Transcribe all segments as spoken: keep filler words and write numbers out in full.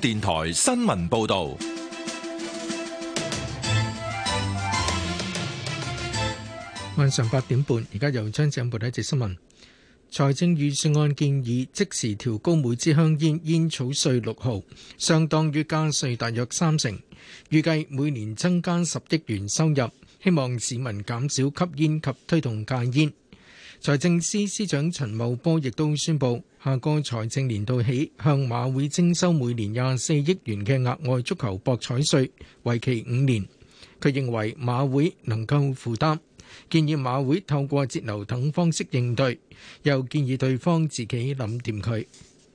電台新聞報道。 晚上八點半，而家由張正報道一節新聞。財政預算案建議即時調高每支香煙煙草稅六毫，相當於加稅大約三成，預計每年增加十億元收入，希望市民減少吸煙及推動戒煙。財政司司長陳茂波亦都宣布，下個財政年度起向馬會徵收每年廿四億元嘅額外足球博彩稅，為期五年。佢認為馬會能夠負擔，建議馬會透過節流等方式應對，又建議對方自己諗掂佢。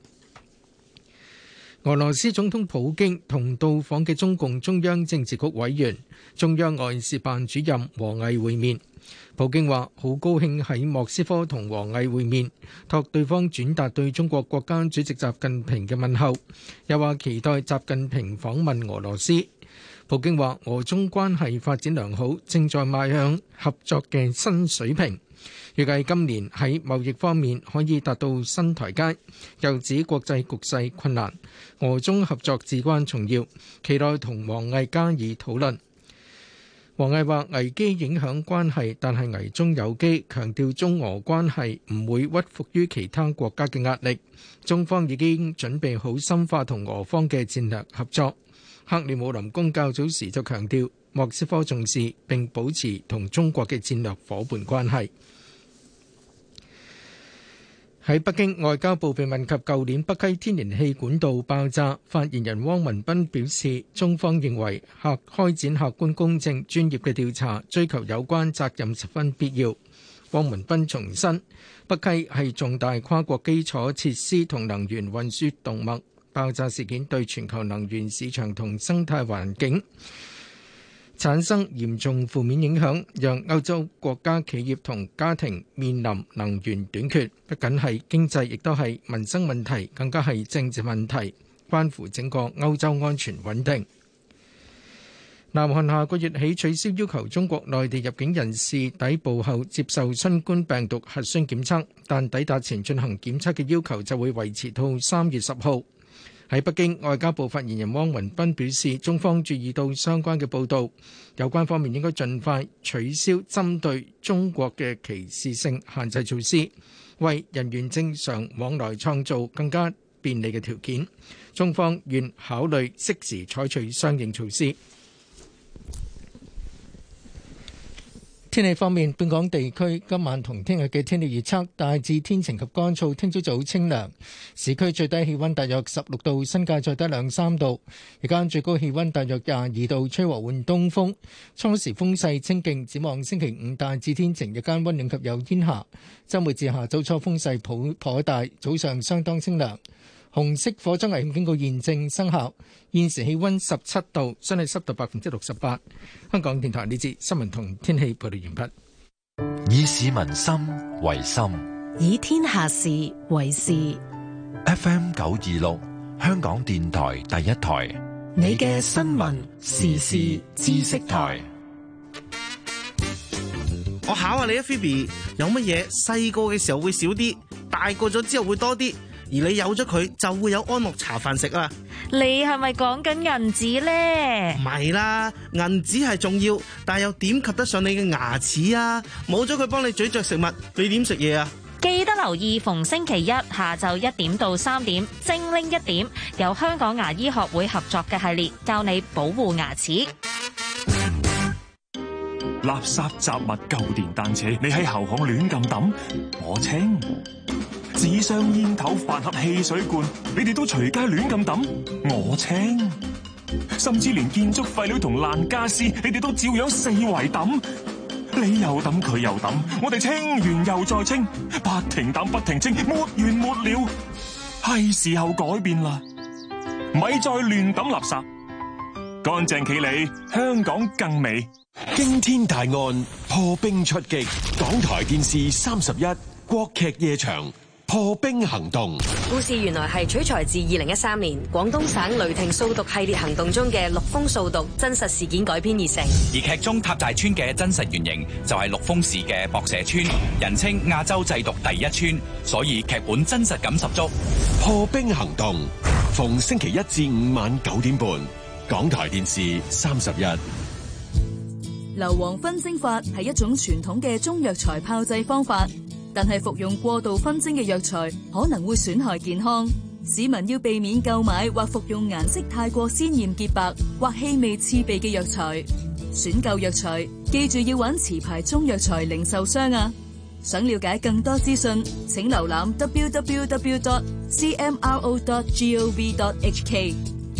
俄羅斯總統普京同到訪嘅中共中央政治局委員、中央外事辦主任王毅會面。普京話好高興喺莫斯科同王毅會面，託對方轉達對中國國家主席習近平嘅問候，又話期待習近平訪問俄羅斯。普京話俄中關係發展良好，正在邁向合作嘅新水平，預計今年喺貿易方面可以達到新台階，又指國際局勢困難，俄中合作至關重要，期待同王毅加以討論。王毅話危機影響關係，但係危中有機，強調中俄關係唔會屈服於其他國家嘅壓力，中方已經準備好深化同俄方嘅戰略合作。克里姆林宮較早時就強調莫斯科重視並保持同中國嘅戰略夥伴關係。喺北京，外交部被問及舊年北溪天然氣管道爆炸，發言人汪文斌表示，中方認為客開展客觀公正專業嘅調查，追求有關責任十分必要。汪文斌重申，北溪係重大跨國基礎設施同能源運輸動脈，爆炸事件對全球能源市場同生態環境產生嚴重負面影響，讓歐洲國家企業同家庭面臨能源短缺，不僅係經濟，亦都係民生問題，更加係政治問題，關乎整個歐洲安全穩定。南韓下個月起取消要求中國內地入境人士抵埗後接受新冠病毒核酸檢測，但抵達前進行檢測嘅要求就會維持到三月十號。喺北京，外交部發言人汪文斌表示，中方注意到相關嘅報導，有關方面應該盡快取消針對中國嘅歧視性限制措施，為人員正常往來創造更加便利嘅條件。中方願考慮適時採取相應措施。天氣方面，本港地區今晚同聽日嘅天氣預測大致天晴及乾燥，聽朝早清涼，市區最低氣溫大約十六度，新界再低兩三度，日間最高氣溫大約廿二度，吹和緩東風，初時風勢清勁。展望星期五大致天晴，日間溫暖及有煙霞，週末至下周初風勢頗頗大，早上相當清涼。紅色火災危險警告現正生效，現時氣溫十七度，相對濕度百分之六十八。香港電台呢節新聞同天氣報道完畢。 以市民心為心， 以天下事為事。 F M 九二六，香港電台第一台， 你嘅新聞時事知識台。 我考下你啊 Phoebe， 有乜嘢細個嘅時候會少啲，大個咗之後會多啲？而你有咗佢就會有安樂茶飯食啦。 你係咪講緊銀紙呢？ 唔係啦，銀紙係重要，但又點及得上你嘅牙齒啊？冇咗佢幫你咀嚼食物，你點食嘢啊？ 記得留意逢星期一下晝一點到三點，精靈一點，由香港牙醫學會合作嘅系列，教你保護牙齒。 垃圾雜物、舊電單車，你喺後巷亂咁抌，我清；紙箱、煙頭、飯盒、汽水罐，你哋都隨街亂咁抌，我清；甚至連建築廢料同爛家私，你哋都照樣四圍抌，你又抌佢又抌，我哋清完又再清，不停抌不停清，沒完沒了。係時候改變啦，咪再亂抌垃圾，乾淨企理，香港更美。 驚天大案破冰出擊，港台電視三十一國劇夜場破冰行動。 故事原來係取材自二零一三年廣東省雷霆掃毒系列行動中嘅陸豐掃毒真實事件改編而成。 而劇中塔寨村嘅真實原型就係陸豐市嘅博社村，人稱亞洲製毒第一村，所以劇本真實感十足。 破冰行動逢星期一至五晚九點半，港台電視三十一。 硫磺熏蒸法係一種傳統嘅中藥材炮製方法，但係服用過度熏蒸嘅藥材可能會損害健康。市民要避免購買或服用顏色太過鮮豔潔白或氣味刺鼻嘅藥材。選購藥材記住要揾持牌中藥材零售商啊！想了解更多資訊，請瀏覽 double-u double-u double-u dot c m r o dot gov dot h k。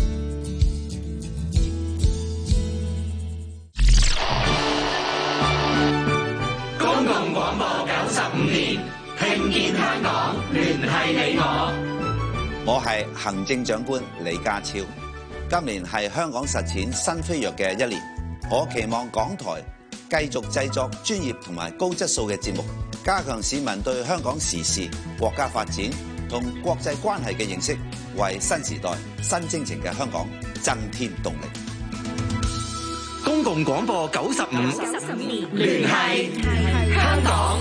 公共廣播九十五年，聽見香港，聯繫你我。 我係行政長官李家超。今年係香港實踐新飛躍嘅一年，我期望港台繼續製作專業同埋高質素嘅節目，加強市民對香港時事、國家發展同國際關係嘅認識，為新時代新征程嘅香港增添動力。 公共廣播九十五年，聯繫香港。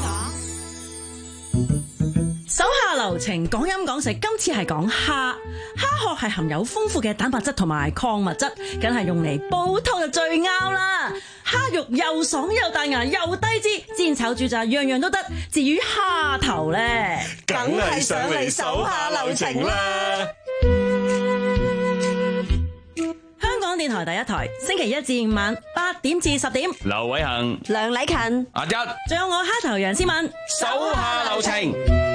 手下留情，講飲講食，今次係講蝦。蝦殼係含有豐富嘅蛋白質同埋礦物質，梗係用嚟煲湯就最啱啦。蝦肉又爽又彈牙又低脂，煎炒煮炸樣樣都得。至於蝦頭咧， 梗係上嚟手下留情啦。 香港電台第一台，星期一至五晚八點至十點， 劉偉恒、 梁禮勤、 阿一， 仲有我蝦頭楊思敏， 手下留情。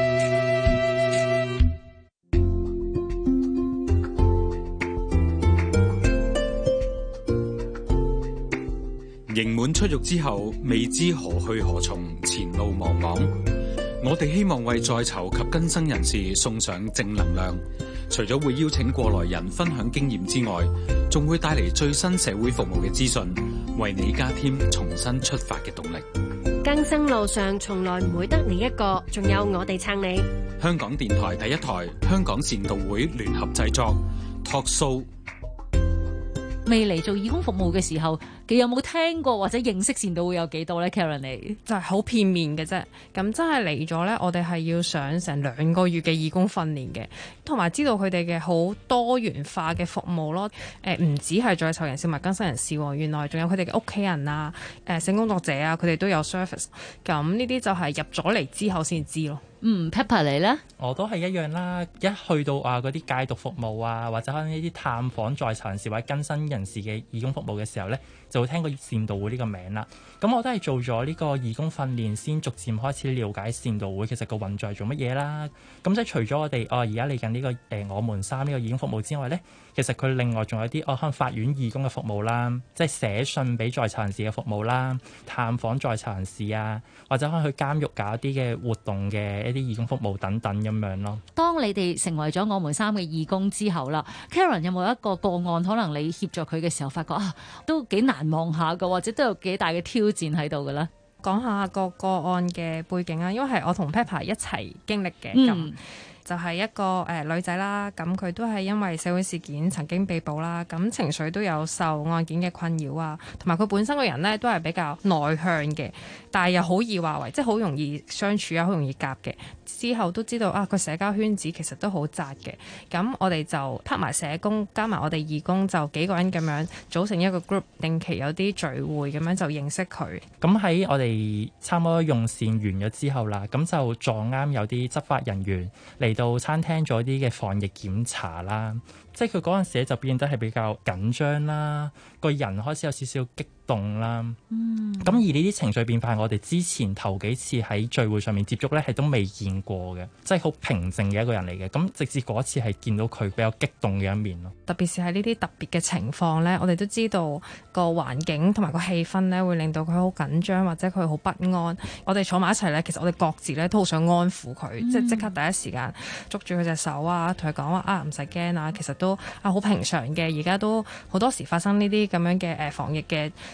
刑滿出獄之後，未知何去何從，前路茫茫。我哋希望為在囚及更生人士送上正能量。除咗會邀請過來人分享經驗之外，仲會帶嚟最新社會服務嘅資訊，為你加添重新出發嘅動力。 更生路上從來唔會得你一個，仲有我哋撐你。 香港電台第一台，香港善導會聯合製作 Talk Show。 未嚟做義工服務嘅時候，佢有冇聽過或者認識善導會有幾多咧 ？Karen 你就係好片面嘅啫。咁真係嚟咗咧，我哋係要上成兩個月嘅義工訓練嘅，同埋知道佢哋嘅好多元化嘅服務咯。誒、呃，唔止係在囚人士、物更生人士，原來仲有佢哋嘅屋企人啊、誒、呃、性工作者啊，佢哋都有 service。咁呢啲就係入咗嚟之後先知咯。 嗯 Pepper 你咧， 我都係一樣啦。一去到啊嗰啲戒毒服務啊，或者可能呢啲探訪在囚人士或者更生人士嘅義工服務嘅時候咧，就會聽過善導會呢個名啦。咁我都係做咗呢個義工訓練，先逐漸開始了解善導會其實個運作係做乜嘢啦。咁即係除咗我哋哦而家嚟緊呢個誒、呃、我們三呢個義工服務之外咧，其實佢另外仲有啲哦可能法院義工嘅服務啦，即係寫信俾在囚人士嘅服務啦，探訪在囚人士啊，或者可能去監獄搞一啲嘅活動嘅一啲義工服務等等咁樣咯。 當你哋成為咗我們三嘅義工之後啦 ，Karen 有冇一個個案，可能你協助佢嘅時候發覺啊，都幾難忘下㗎，或者都有幾大嘅挑戰喺度㗎咧？ 講下個個案嘅背景啊，因為係我同 Pepper 一齊經歷嘅咁。嗯就係一個誒、呃、女仔啦，咁佢都係因為社會事件曾經被捕啦，咁情緒都有受案件嘅困擾啊，同埋佢本身個人咧都係比較內向嘅，但係又好易話為，即係好容易相處啊，好容易夾嘅。之後都知道啊，佢社交圈子其實都好窄嘅，咁我哋就拍埋社工，加埋我哋義工，就幾個人咁樣組成一個 group， 定期有啲聚會咁樣就認識佢。 咁喺我哋差唔多用膳完咗之後啦，咁就撞啱有啲執法人員嚟到餐廳做啲嘅防疫檢查啦，即係佢嗰陣時就變得係比較緊張啦，個人開始有少少激動啦。嗯，咁而呢啲情緒變化係我哋之前頭幾次喺聚會上面接觸咧，係都未見過嘅，即係好平靜嘅一個人嚟嘅。咁直至嗰一次係見到佢比較激動嘅一面咯。 特別是喺呢啲特別嘅情況咧，我哋都知道個環境同埋個氣氛咧，會令到佢好緊張或者佢好不安。我哋坐埋一齊咧，其實我哋各自咧都好想安撫佢，嗯、即係即刻第一時間捉住佢隻手啊，同佢講話啊，唔使驚啊，其實都啊好平常嘅。而家都好多時發生呢啲咁樣嘅誒防疫嘅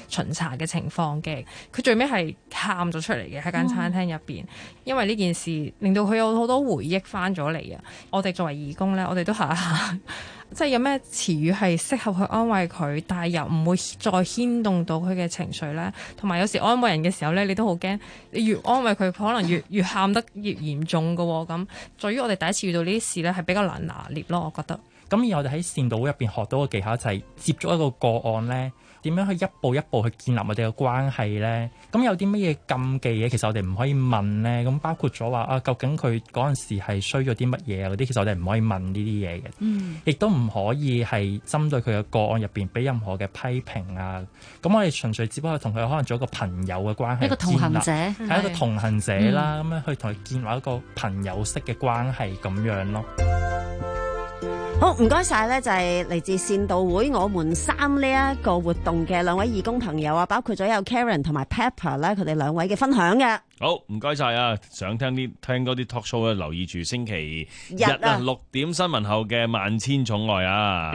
巡查嘅情況嘅。佢最尾係喊咗出嚟嘅喺間餐廳入邊，因為呢件事令到佢有好多回憶翻咗嚟啊！我哋作為義工咧，我哋都下下。即係有咩詞語係適合去安慰佢，但係又唔會再牽動到佢嘅情緒咧。同埋有時安慰人嘅時候咧，你都好驚，你越安慰佢，佢可能越越喊得越嚴重㗎喎。咁，在於我哋第一次遇到呢啲事咧，係比較難拿捏咯，我覺得。 咁而我哋喺善導會入邊學到嘅技巧就係接觸一個個案咧，點樣去一步一步去建立我哋嘅關係咧？咁有啲乜嘢禁忌嘅？其實我哋唔可以問咧。咁包括咗話啊，究竟佢嗰陣時係需咗啲乜嘢啊？嗰啲其實我哋唔可以問呢啲嘢嘅。嗯。亦都唔可以係針對佢嘅個案入邊俾任何嘅批評啊。咁我哋純粹只不過同佢可能做一個朋友嘅關係， 一個同行者， 係一個同行者啦。咁樣、嗯、去同佢建立一個朋友式嘅關係咁樣咯。 好，唔該晒咧，就係嚟自善導會我們三呢一個活動嘅兩位義工朋友啊，包括咗有 Karen 同埋 Pepper 咧，佢哋兩位嘅分享嘅。 好，唔該晒啊！想聽啲聽多啲 talk show 咧，留意住星期日啊六點新聞後嘅萬千寵愛啊！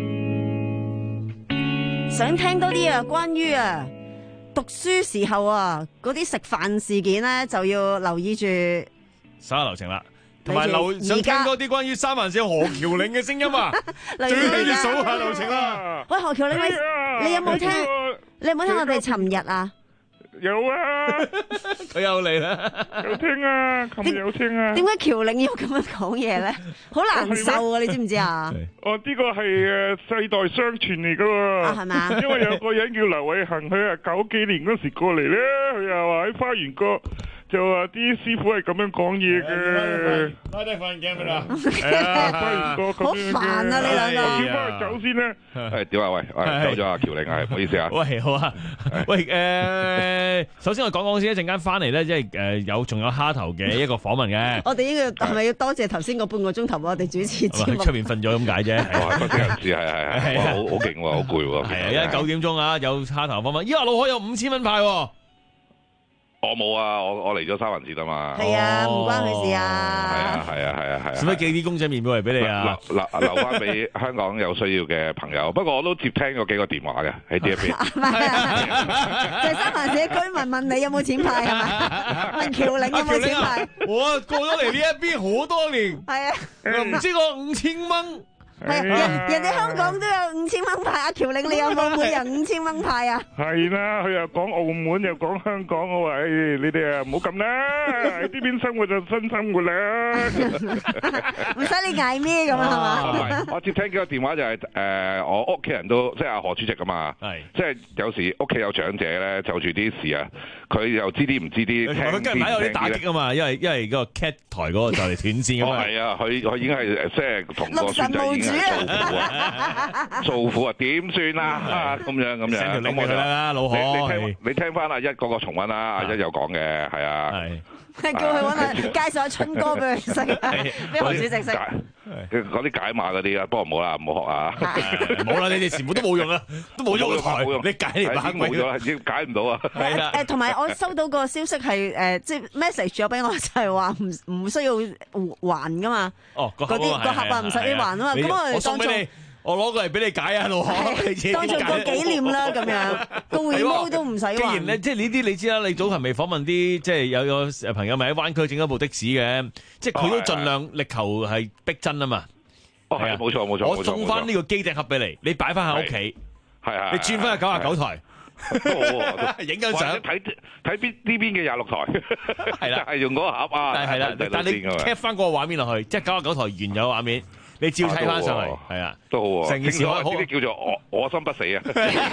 想聽多啲啊，關於啊讀書時候啊嗰啲食飯事件咧，就要留意住稍後流程啦。同埋留想聽多啲關於三藩市何橋嶺嘅聲音啊！最緊要數下流程啦。 喂，何橋嶺，你你有冇聽？你有冇聽我哋尋日啊？ 有啊， 佢又嚟啦， 有聽啊，琴日有聽啊。 點解橋嶺要咁樣講嘢咧？好難受啊！你知唔知啊？ 哦，呢個係誒世代相傳嚟噶喎。啊，係嘛？因為有個人叫劉偉恒，佢啊九幾年嗰時過嚟咧，佢又話喺花園角。就話啲師傅係咁樣講嘢嘅， 拉低塊眼鏡俾啦， 係啊，花園角咁樣嘅。好煩啊！你兩個，我叫翻佢走先啦。 係點啊？喂，走咗啊，橋嶺啊，唔好意思啊。 喂，好啊。喂，誒，首先我講講先，一陣間翻嚟咧，即係誒有仲有蝦頭嘅一個訪問嘅。 我哋呢個係咪要多謝頭先個半個鐘頭我哋主持節目？ 出面瞓咗咁解啫。 哇，多謝人士係係係，好好勁喎，好攰喎。 係啊，因為九點鐘啊，有蝦頭訪問。依家老海有五千蚊派。 我冇啊，我我嚟咗三藩市㗎嘛。 係啊，唔關佢事啊。 係啊，係啊，係啊，係啊。 使乜寄啲公仔麵過嚟俾你啊？ 留留留翻俾香港有需要嘅朋友。不過我都接聽過幾個電話嘅喺呢一邊。 就係三藩市居民問你有冇錢派係咪？問橋嶺有冇錢派？ 我過咗嚟呢一邊好多年。 係啊。 唔知個五千蚊。 係人人哋香港都有五千蚊派，阿橋嶺你有冇每人五千蚊派啊？ 係啦，佢又講澳門又講香港，我話誒，你哋啊唔好咁啦，喺呢邊生活就新生活啦， 唔使你嗌咩咁啊係嘛？ 我接聽幾個電話就係誒，我屋企人都即係阿何主席啊嘛，係即係有時屋企有長者咧，就住啲事啊，佢又知啲唔知啲， 佢近排有啲打擊啊嘛，因為因為嗰個 cat 台嗰個就嚟斷線咁嘛。 係啊，佢佢已經係即係同個孫仔已經係做苦啊，做苦啊，點算啊？咁樣咁樣，咁我就啦，老何， 你聽你聽翻阿一嗰個重溫啦，阿一有講嘅，係啊。 叫佢揾下介紹下春歌俾佢識，俾何主席識。 嗰啲解碼嗰啲啊，不過唔好啦，唔好學啊。 冇啦，你哋全部都冇用啊，都冇用台，你解嚟解冇咗啦，已經解唔到啊。 係啦。 誒，同埋我收到個消息係誒，即係 message 咗俾我，就係話唔唔需要還噶嘛。 哦，嗰啲個盒啊唔使還啊嘛。咁我哋當做。 我攞過嚟俾你解啊，老何， 當做個紀念啦，咁樣個回毛都唔使還。 既然咧，即係呢啲你知啦，你早前未訪問啲，即係有個朋友咪喺灣區整一部的士嘅，即係佢都盡量力求係逼真啊嘛。 哦，係冇錯冇錯。 我送翻呢個機頂盒俾你，你擺翻喺屋企， 係啊， 你轉翻去九十九台，影緊相， 睇睇邊呢邊嘅廿六台，係啦，係用嗰個盒啊， 係啦，但係你 cap 翻嗰個畫面落去，即係九十九台原有畫面。你照睇翻上嚟，係啊， 都好喎。 成件事好，呢啲叫做我我心不死啊！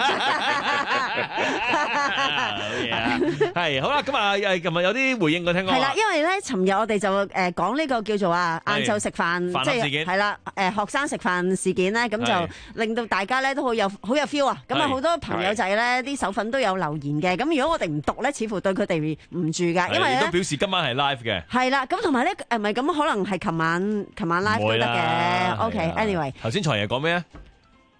係好啦，咁啊，誒，琴日有啲回應我聽講。 係啦，因為咧，尋日我哋就誒講呢個叫做啊晏晝食飯，即係係啦，誒學生食飯事件咧，咁就令到大家咧都好有好有 feel 啊！咁啊，好多朋友仔咧啲手粉都有留言嘅。咁如果我哋唔讀咧，似乎對佢哋唔住㗎，因為咧都表示今晚係 live 嘅。 係啦，咁同埋咧誒，唔係咁可能係琴晚琴晚 live 都得嘅。OK，anyway， 頭先財爺講咩啊？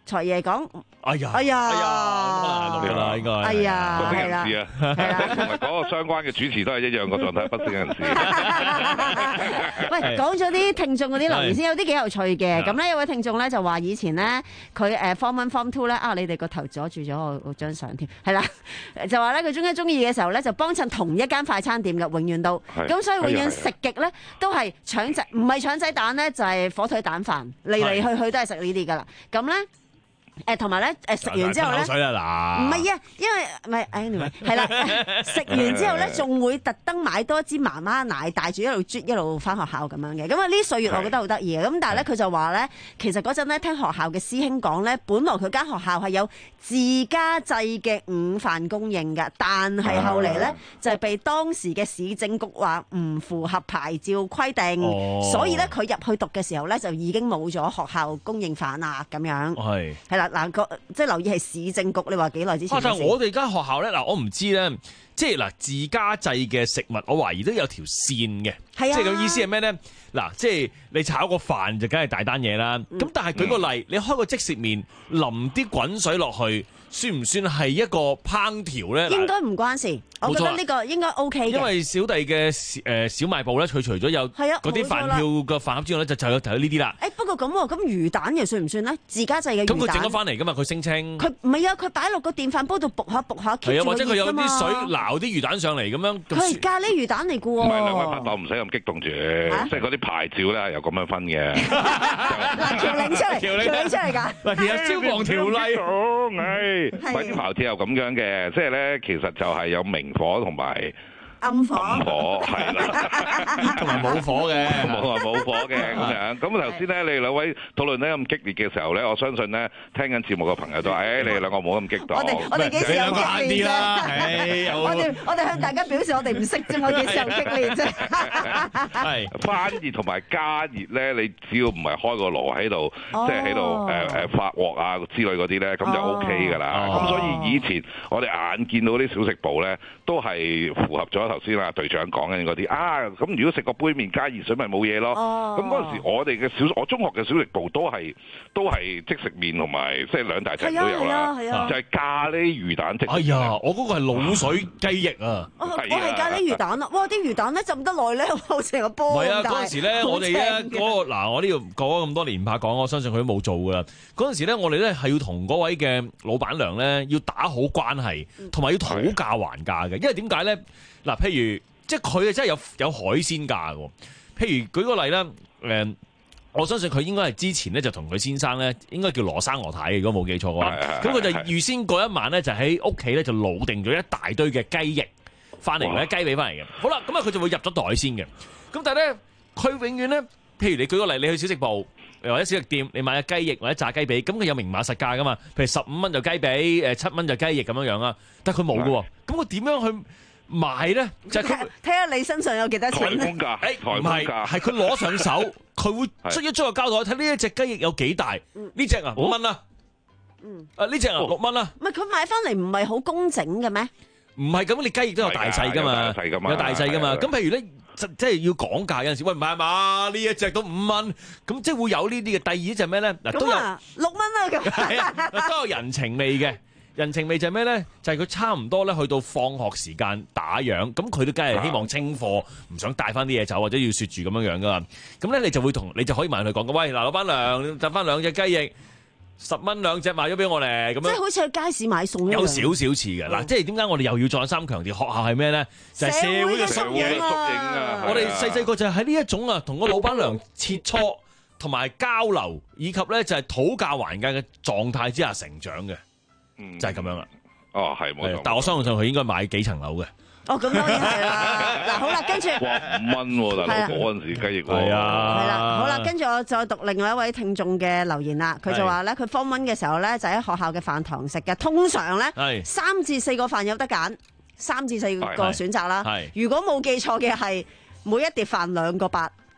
財爺講。 哎呀， 哎呀， 哎呀，可能係錄㗎啦，應該。 哎呀， 不省係啦， 人事啊，同埋嗰個相關嘅主持都係一樣個狀態，不省人事。 喂，講咗啲聽眾嗰啲留言先，有啲幾有趣嘅。咁咧有位聽眾咧就話以前咧佢誒 form one form two 咧啊，你哋個頭阻住咗我我張相添，係啦，就話咧佢中一中二嘅時候咧就幫襯同一間快餐店嘅，永遠都咁，所以永遠食極咧都係腸仔，唔係腸仔蛋咧就係火腿蛋飯，嚟嚟去去都係食呢啲噶啦。咁咧。誒同埋咧，誒食完之後咧，唔係啊，因為唔係，anyway 係啦，食完之後咧，仲會特登買多支媽媽奶，帶住一路啜一路翻學校咁樣嘅。咁啊呢歲月我覺得好得意嘅。咁但係咧佢就話咧，其實嗰陣咧聽學校嘅師兄講咧，本來佢間學校係有自家製嘅午飯供應㗎，但係後嚟咧就係被當時嘅市政局話唔符合牌照規定， 哦、 所以咧佢入去讀嘅時候咧就已經冇咗學校供應飯啦咁樣。 係係啦。嗱，個即係留意係市政局，你話幾耐之前？ 啊，但係我哋間學校咧，嗱，我唔知咧，即係嗱自家製嘅食物，我懷疑都有條線嘅， 係啊， 即係咁意思係咩咧？嗱，即係你炒個飯就梗係大單嘢啦。咁、嗯、但係舉個例，嗯、你開個即食麵，淋啲滾水落去，算唔算係一個烹調咧？ 應該唔關事。我覺得呢個應該 OK 嘅。 因為小弟嘅誒小賣部咧，佢除咗有嗰啲飯票嘅飯盒之外咧，就就有就有呢啲啦。 誒不過咁喎，咁魚蛋又算唔算咧？自家製嘅魚蛋。 咁佢整咗翻嚟㗎嘛？佢聲稱。 佢唔係啊！佢擺落個電飯煲度焗下焗下，係啊，或者佢有啲水撈啲魚蛋上嚟咁樣。 佢係咖喱魚蛋嚟㗎喎。 唔係兩位拍檔唔使咁激動住，即係嗰啲牌照咧又咁樣分嘅。 嗱，條領出嚟，條領出嚟㗎。 嗱，其實消防條例， 誒，喂，啲牌照又咁樣嘅，即係咧，其實就係有明火同埋暗火， 暗火係啦， 同埋冇火嘅， 冇話冇火嘅咁樣。咁頭先咧，你哋兩位討論得咁激烈嘅時候咧，我相信咧，聽緊節目嘅朋友都話：誒，你哋兩個冇咁激動。 我哋我哋幾時有激烈啫？ 我哋我哋向大家表示我哋唔識啫，我幾時有激烈啫？ 係翻熱同埋加熱咧，你只要唔係開個爐喺度，即係喺度誒誒發鑊啊之類嗰啲咧，咁就 O K 㗎啦。咁所以以前我哋眼見到啲小食部咧，都係符合咗頭先啊隊長講緊嗰啲啊。咁如果食個杯麵加熱水咪冇嘢咯。咁嗰陣時我哋嘅小我中學嘅小食部都係都係即食麵同埋即係兩大隻都有啦，就係咖喱魚蛋即食麵。哎呀，我嗰個係滷水雞翼啊！ 我係咖喱魚蛋啊！哇，啲魚蛋咧浸得耐咧，好似個波咁大。 唔係啊，嗰陣時咧，我哋咧嗰個嗱，我呢度講咗咁多年怕講，我相信佢都冇做噶啦。嗰陣時咧，我哋咧係要同嗰位嘅老闆娘咧要打好關係，同埋要討價還價嘅。因為點解咧？嗱，譬如即係佢啊，真係有有海鮮價嘅。譬如舉個例啦，誒，我相信佢應該係之前咧就同佢先生咧，應該叫羅生羅太嘅，如果冇記錯嘅話。咁佢就預先嗰一晚咧，就喺屋企咧就滷定咗一大堆嘅雞翼翻嚟，或者雞髀翻嚟嘅。好啦，咁啊佢就會入咗袋先嘅。咁但係咧，佢永遠咧，譬如你舉個例，你去小食部或者小食店，你買隻雞翼或者炸雞髀，咁佢有明碼實價噶嘛？譬如十五蚊就雞髀，誒七蚊就雞翼咁樣樣啦。但係佢冇嘅喎，咁佢點樣去買咧？就係佢睇下你身上有幾多錢。 台風價，誒唔係，係佢攞上手，佢會捽一捽個膠袋，睇呢一隻雞翼有幾大？呢隻啊五蚊啦，嗯，啊呢隻啊六蚊啦。 唔係佢買翻嚟唔係好工整嘅咩？ 唔係咁，你雞翼都有大細噶嘛，有大細噶嘛。咁譬如咧，即係要講價有陣時，喂唔係嘛？呢一隻都五蚊，咁即係會有呢啲嘅。第二隻咩咧？嗱都有六蚊啊咁。 係啊，都有人情味嘅。人情味就係咩咧？就係佢差唔多咧，去到放學時間打烊，咁佢都梗係希望清貨，唔想帶翻啲嘢走，或者要雪住咁樣樣噶嘛。咁咧你就會同你就可以問佢講嘅，喂嗱，老闆娘執翻兩隻雞翼，十蚊兩隻賣咗俾我哋，咁樣。 即係好似去街市買餸一樣。 有少少似嘅嗱，即係點解我哋又要再三強調學校係咩咧？就係社會嘅縮影啊！我哋細細個就係喺呢一種啊，同個老闆娘切磋同埋交流，以及咧就係討價還價嘅狀態之下成長嘅。就係咁樣啦。 哦，係冇錯。 但我相信佢應該買幾層樓嘅。 哦，咁當然係啦。嗱，好啦，跟住哇五蚊喎，大佬嗰陣時雞翼喎。 係啊。 係啦，好啦，跟住我再讀另外一位聽眾嘅留言啦。佢就話咧，佢 form one嘅時候咧就喺學校嘅飯堂食嘅，通常咧三至四個飯有得揀，三至四個選擇啦。如果冇記錯嘅係每一碟飯兩個八。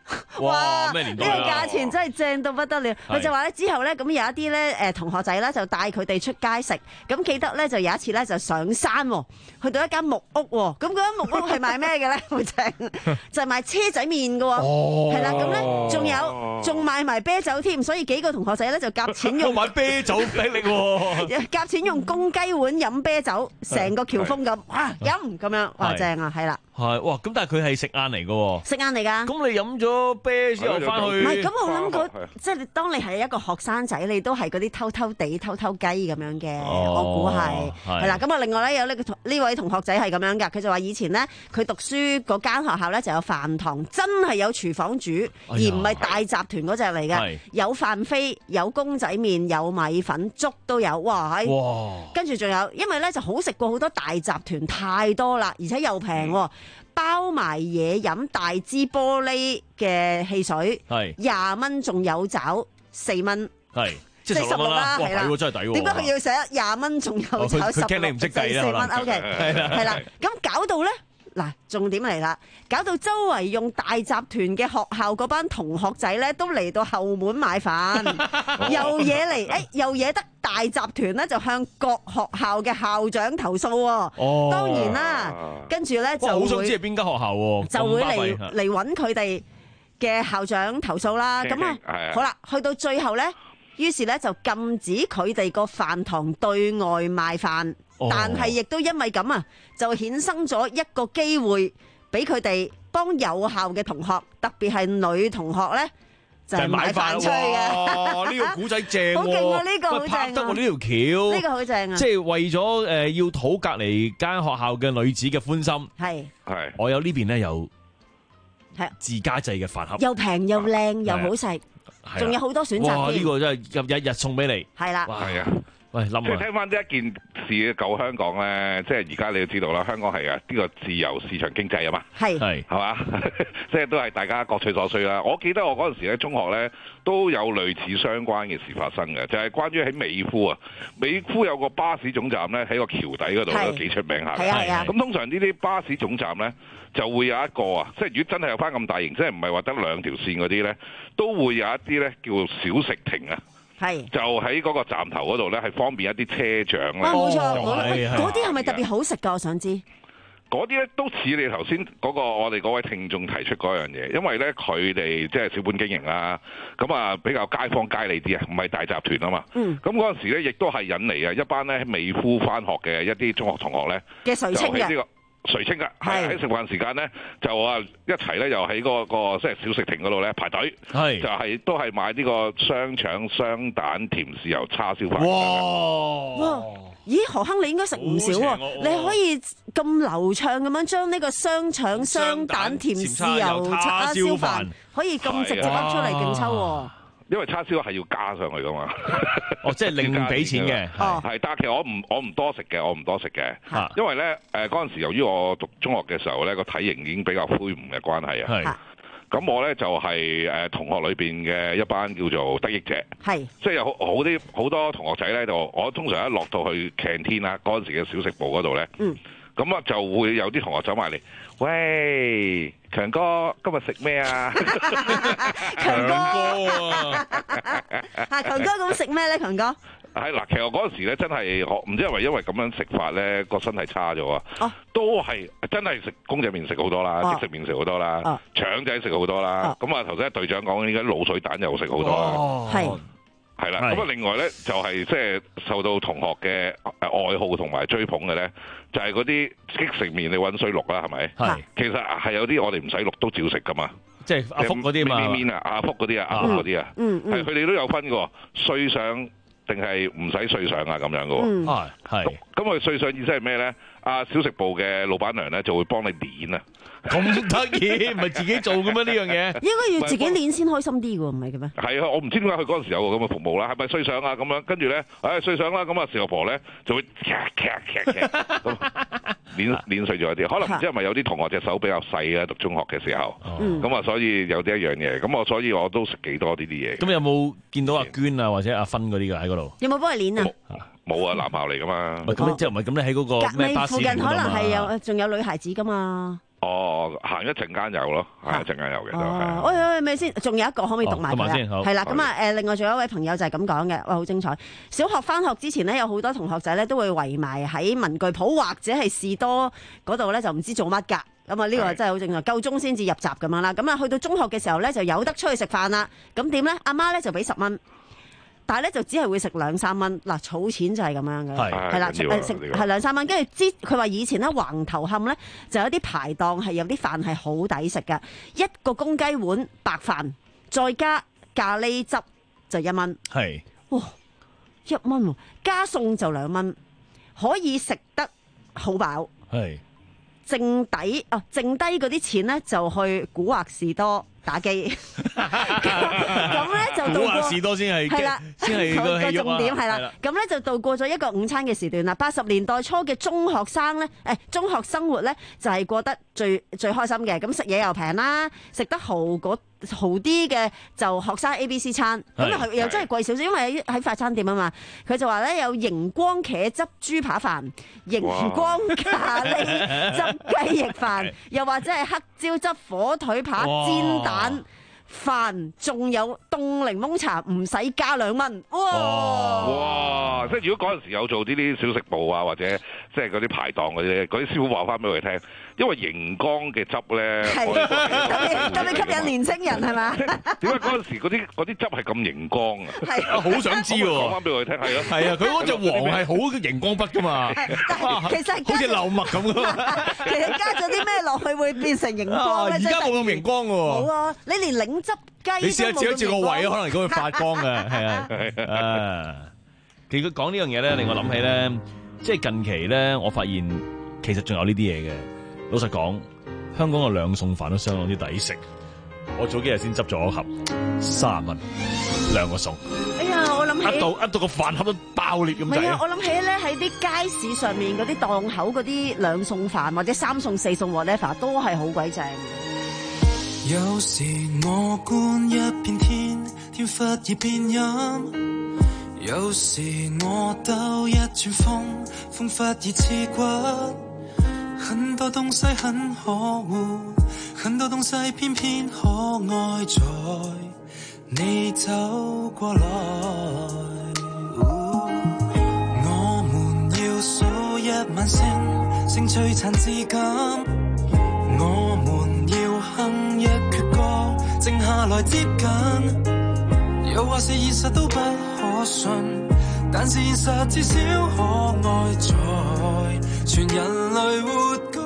哇！咩年代啊？ 呢個價錢真係正到不得了。佢就話咧之後咧，咁有一啲咧誒同學仔咧就帶佢哋出街食。咁記得咧就有一次咧就上山，去到一間木屋。咁嗰間木屋係賣咩嘅咧？好正，就係賣車仔麵嘅喎。係啦，咁咧仲有仲賣埋啤酒添，所以幾個同學仔咧就夾錢用買啤酒俾力喎， 夾錢用公雞碗飲啤酒，成個橋風咁，哇飲咁樣，哇正啊，係啦。 係哇！咁但係佢係食晏嚟嘅喎， 食晏嚟㗎。 咁你飲咗啤之後翻去， 唔係咁我諗過，即係當你係一個學生仔，你都係嗰啲偷偷地偷偷雞咁樣嘅，我估係係啦。咁啊，另外咧有呢個呢位同學仔係咁樣㗎，佢就話以前咧佢讀書嗰間學校咧就有飯堂，真係有廚房煮，而唔係大集團嗰隻嚟嘅，有飯飛，有公仔麵，有米粉，粥都有，哇！跟住仲有，因為咧就好食過好多大集團，太多啦，而且又平喎。包埋嘢飲大支玻璃嘅汽水，廿蚊仲有找四蚊， 係即係十六啦，係啦， 真係抵喎！ 點解佢要寫廿蚊仲有找十六？ 佢驚你唔識計啦， 四蚊 OK，係啦，咁搞到咧嗱，重點嚟啦，搞到周圍用大集團嘅學校嗰班同學仔咧，都嚟到後門買飯，又惹嚟，誒，又惹得大集團咧就向各學校嘅校長投訴喎。哦，當然啦，跟住咧就好想知係邊間學校喎， 就會嚟嚟揾佢哋嘅校長投訴啦。咁啊，好啦，去到最後咧，於是咧就禁止佢哋個飯堂對外賣飯。但係亦都因為咁啊，就衍生咗一個機會俾佢哋幫有效嘅同學，特別係女同學咧，就係買飯出去嘅。 呢個古仔正， 好勁啊！呢個好正啊！ 拍得我呢條橋， 呢個好正啊！ 即係為咗誒要討隔離間學校嘅女子嘅歡心。 係係， 我有呢邊咧有係自家製嘅飯盒， 又平又靚又好食，仲有好多選擇。 哇！呢個真係日日送俾你。 係啦， 係啊。 喂， 即係聽翻呢一件事嘅舊香港咧，即係而家你要知道啦，香港係啊呢個自由市場經濟啊嘛， 係係係嘛，即係都係大家各取所需啦。我記得我嗰陣時咧，中學咧都有類似相關嘅事發生嘅，就係、是、關於喺美孚啊，美孚有個巴士總站咧喺個橋底嗰度都幾出名下。 係啊係啊。 咁通常呢啲巴士總站咧就會有一個啊，即係如果真係有翻咁大型，即係唔係話得兩條線嗰啲咧，都會有一啲咧叫做小食亭啊。 係， 就喺嗰個站頭嗰度咧，係方便一啲車長咧。 冇錯，嗰啲係咪特別好食㗎？我想知。 嗰啲咧都似你頭先嗰個我哋嗰位聽眾提出嗰樣嘢，因為咧佢哋即係小本經營啦，咁啊比較街坊街里啲啊，唔係大集團啊嘛。嗯。咁嗰陣時咧，亦都係引嚟啊一班咧喺美孚返學嘅一啲中學同學咧， 嘅垂青嘅。 垂青噶，係喺食飯時間咧，就話一齊咧，又喺嗰個即係小食亭嗰度咧排隊，係就係都係買呢個雙腸雙蛋甜豉油叉燒飯。 哇！哇！咦，何亨你應該食唔少喎，你可以咁流暢咁樣將呢個雙腸雙蛋甜豉油叉燒飯可以咁直接噏出嚟勁抽喎。 因為叉燒係要加上去噶嘛， 哦，即係另俾錢嘅， 係，但係其實我唔我唔多食嘅，我唔多食嘅，因為咧誒嗰陣時由於我讀中學嘅時候咧個體型已經比較魁梧嘅關係啊，咁我咧就係誒同學裏邊嘅一班叫做得益者，係，即係有好好啲好多同學仔咧就我通常一落到去 canteen 啦嗰陣時嘅小食部嗰度咧，嗯，咁啊就會有啲同學走埋嚟，喂。強哥，今日食咩啊？ 強哥啊！啊，強哥咁食咩咧？強哥係嗱，其實嗰陣時咧真係我唔知係咪因為咁樣食法咧個身體差咗啊？哦，都係真係食公仔麵食好多啦，即食麵食好多啦，哦、腸仔食好多啦。咁啊頭先隊長講依家滷水蛋又食好多啦。係係啦，咁啊另外咧就係即係受到同學嘅愛好同埋追捧嘅咧。就係嗰啲即食麵，你揾水淥啦，係咪？係。其實係有啲我哋唔使淥都照食噶嘛。即係阿福嗰啲嘛。麵啊，阿福嗰啲啊，阿福嗰啲啊。嗯嗯。係佢哋都有分嘅，碎上定係唔使碎上啊咁樣嘅。嗯。係係。咁佢碎上意思係咩咧？阿小食部嘅老闆娘咧就會幫你攣啊。 咁得意，唔係自己做嘅咩呢樣嘢？ 應該要自己攣先開心啲喎，唔係嘅咩？ 係啊，我唔知點解佢嗰陣時有個咁嘅服務啦，係咪碎上啊咁樣？跟住咧，唉碎上啦，咁啊，時婆咧就會咔咔咔咔咁攣攣碎咗一啲。可能唔知係咪有啲同學隻手比較細啊，讀中學嘅時候，咁啊，所以有啲一樣嘢。咁我所以我都食幾多呢啲嘢。 咁有冇見到阿娟啊或者阿芬嗰啲㗎喺嗰度？ 有冇幫佢攣啊？ 冇啊，男校嚟噶嘛。 咁即係唔係咁？你喺嗰個咩巴士附近可能係有，仲有女孩子噶嘛。 哦，行一陣間有咯，係一陣間有嘅都係。 喂喂，咪先，仲有一個可唔可以讀埋佢啊？係啦，咁啊誒，另外仲有一位朋友就係咁講嘅，哇，好精彩！小學返學之前咧，有好多同學仔咧都會圍埋喺文具鋪或者係士多嗰度咧，就唔知做乜㗎。咁啊，呢個真係好正常，夠鐘先至入閘咁樣啦。咁啊，去到中學嘅時候咧，就有得出去食飯啦。咁點咧？阿媽咧就俾十蚊。但係咧就只係會食兩三蚊，嗱儲錢就係咁樣嘅，係啦，食係兩三蚊。跟住之佢話以前咧橫頭磡咧就有啲排檔係有啲飯係好抵食嘅，一個公雞碗白飯再加咖喱汁就一蚊， 係哇一蚊喎，加餸就兩蚊，可以食得好飽， 係剩底啊剩低嗰啲錢咧就去古惑士多打機，咁咧就到過士多先係係啦， 先係個戲肉啊重點係啦。咁咧就度過咗一個午餐嘅時段啦。八十年代初嘅中學生咧，誒中學生活咧就係過得最最開心嘅。咁食嘢又平啦，食得豪嗰豪啲嘅就學生 A B C 餐，咁又又真係貴少少，因為喺快餐店啊嘛。佢就話咧有熒光茄汁豬扒飯、熒光咖喱汁雞翼飯，又或者係黑椒汁火腿扒煎蛋。飯仲有凍檸檬茶，唔使加兩蚊。哇！ 哇！即係如果嗰陣時有做呢啲小食部啊，或者即係嗰啲排檔嗰啲咧，嗰啲師傅話翻俾我哋聽，因為熒光嘅汁咧， 特別特別吸引年青人係嘛？ 點解嗰陣時嗰啲嗰啲汁係咁熒光啊？ 係好想知喎！ 講翻俾我哋聽，係咯， 係啊，佢嗰隻黃係好熒光筆噶嘛， 其實好似流墨咁噶嘛。 其實加咗啲咩落去會變成熒光咧？ 而家冇咁熒光喎。冇啊！你連檸汁雞你試下照一照個位，可能佢會發光嘅，係啊，啊！其實講呢樣嘢咧，令我諗起咧，即係近期咧，我發現其實仲有呢啲嘢嘅。老實講，香港嘅兩餸飯都相當之抵食。我早幾日先執咗一盒，三十蚊兩個餸。 哎呀，我諗起一到一到個飯盒都爆裂咁滯。 係啊，我諗起咧喺啲街市上面嗰啲檔口嗰啲兩餸飯或者三餸四餸 whatever 都係好鬼正。 有時我觀一片天，天忽而變陰；有時我兜一轉風，風忽而刺骨。很多東西很可惡，很多東西偏偏可愛，在你走過來。哦、我們要數一晚星，星璀璨至今。我們要哼一闕歌，靜下來接近。又或是現實都不可信，但是現實至少可愛，在全人類活過。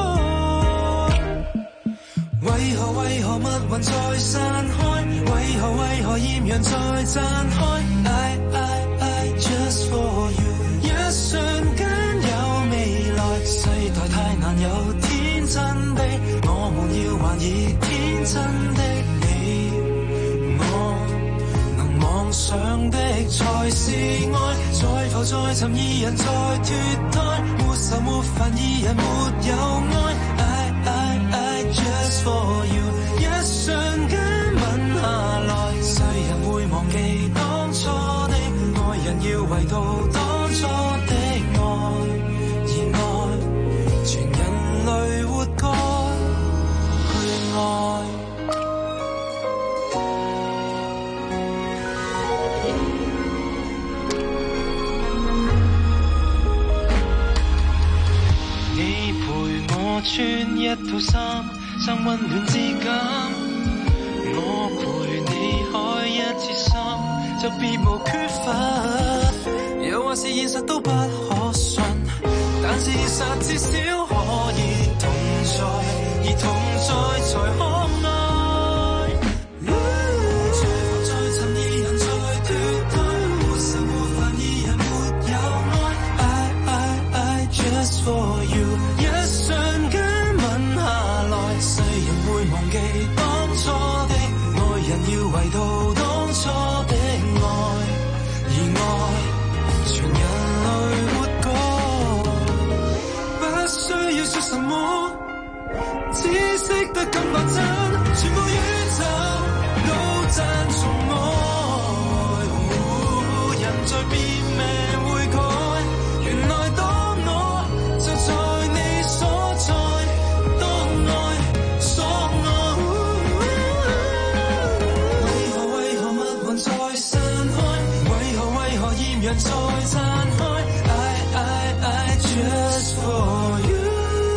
為何為何密雲在散開？為何為何豔陽在綻開 I, I, I just for you， 一瞬間有未來，世代太難有天真的，我們要還以天真的你我，能妄想的才是愛，再浮再沉二人在脫胎，沒愁沒煩二人沒有愛 I, I, I just for you， 一瞬間吻下來，世人會忘記當初的愛人，要回到當初的愛，而愛全人類活該去愛。你陪我穿一套衫，衫溫暖至今。我陪你開一次心，就別無缺乏。又或是現實都不可信，但是現實至少可以同在，而同在才可愛。再浮再沉二人在脫胎，沒愁沒煩二人沒有愛。I I I just for you， 一瞬間吻下來，世人會忘記當初的愛人，要回到當初的愛，而愛全人類會散開。I I I just for you。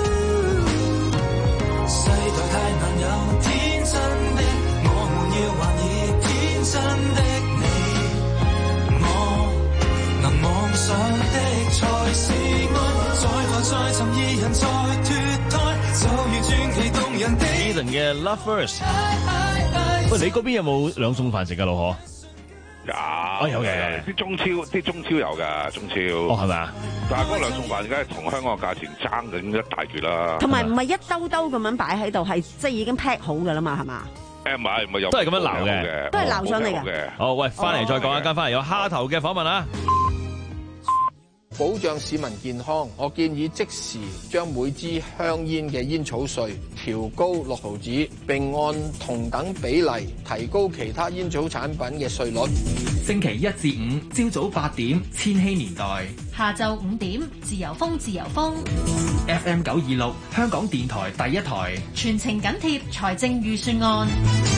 世代太難有天真的，我們要還以天真的你，我能妄想的才是愛，再浮再沉二人再脫胎，就如傳奇動人的 Ethan 嘅 Love First。喂，你嗰邊有冇兩餸飯食㗎老何？ 有， 哦有嘅， 啲中超啲中超有㗎，中超。 哦係咪啊？ 但係嗰兩餸飯而家同香港嘅價錢爭緊一大橛啦。 同埋唔係一兜兜咁樣擺喺度，係即係已經 pack 好㗎啦嘛，係嘛？ 誒唔係唔係有， 都係咁樣撈嘅， 都係撈上嚟嘅。 好，喂，翻嚟再講一間，翻嚟有蝦頭嘅訪問啊！ 保障市民健康，我建議即時將每支香煙嘅煙草稅調高六毫子，並按同等比例提高其他煙草產品嘅稅率。 星期一至五朝早八點，千禧年代； 下晝五點，自由風自由風。 F M 九二六，香港電台第一台， 全程緊貼財政預算案。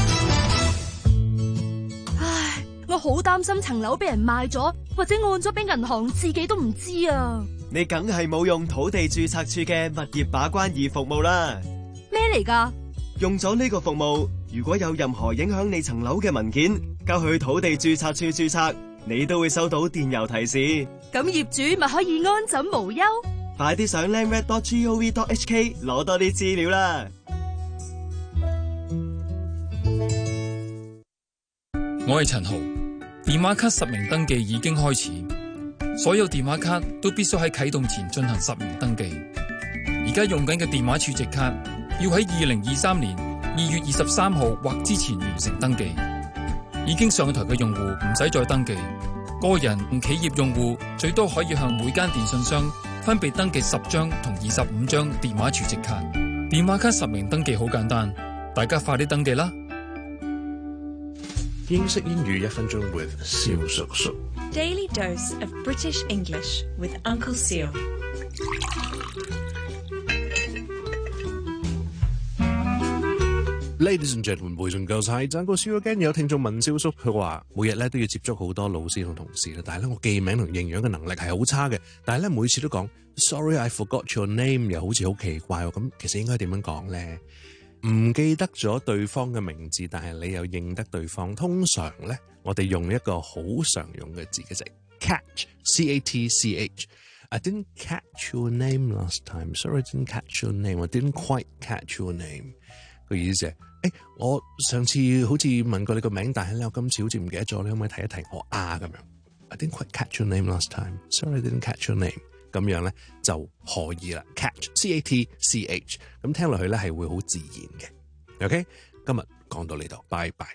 唉，我好擔心層樓俾人賣咗，或者按咗俾銀行，自己都唔知啊！ 你梗係冇用土地註冊處嘅物業把關易服務啦。 咩嚟㗎？ 用咗呢個服務，如果有任何影響你層樓嘅文件，交去土地註冊處註冊，你都會收到電郵提示。 咁業主咪可以安枕無憂。 快啲上 landreg dot gov dot h k 攞多啲資料啦！ 我係陳豪，電話卡實名登記已經開始，所有電話卡都必須喺啟動前進行實名登記。而家用緊嘅電話儲值卡要喺二零二三年二月二十三號或之前完成登記。已經上台嘅用戶唔使再登記，個人同企業用戶最多可以向每間電信商分別登記十張同二十五張電話儲值卡。電話卡實名登記好簡單，大家快啲登記啦！ 英式英語一分鐘 with 蕭叔叔。 Daily dose of British English with Uncle Seal。 Ladies and gentlemen, boys and girls， 係Uncle Seal again。有聽眾問蕭叔，佢話每日咧都要接觸好多老師同同事啦，但係咧我記名同認樣嘅能力係好差嘅，但係咧每次都講 Sorry, I forgot your name， 又好似好奇怪喎。咁其實應該點樣講咧？唔記得咗對方嘅名字，但係你又認得對方。通常咧，我哋用一個好常用嘅字嘅就係 catch，C A T C H。I didn't catch your name last time. Sorry, I didn't catch your name. I didn't quite catch your name。個意思係，誒，我上次好似問過你個名，但係咧我今次好似唔記得咗，你可唔可以提一提我啊？咁樣 I didn't quite catch your name last time. Sorry, I didn't catch your name。咁樣咧就可以啦 ，catch C A T C H， 咁聽落去咧係會好自然嘅。OK， 今日講到呢度，拜拜。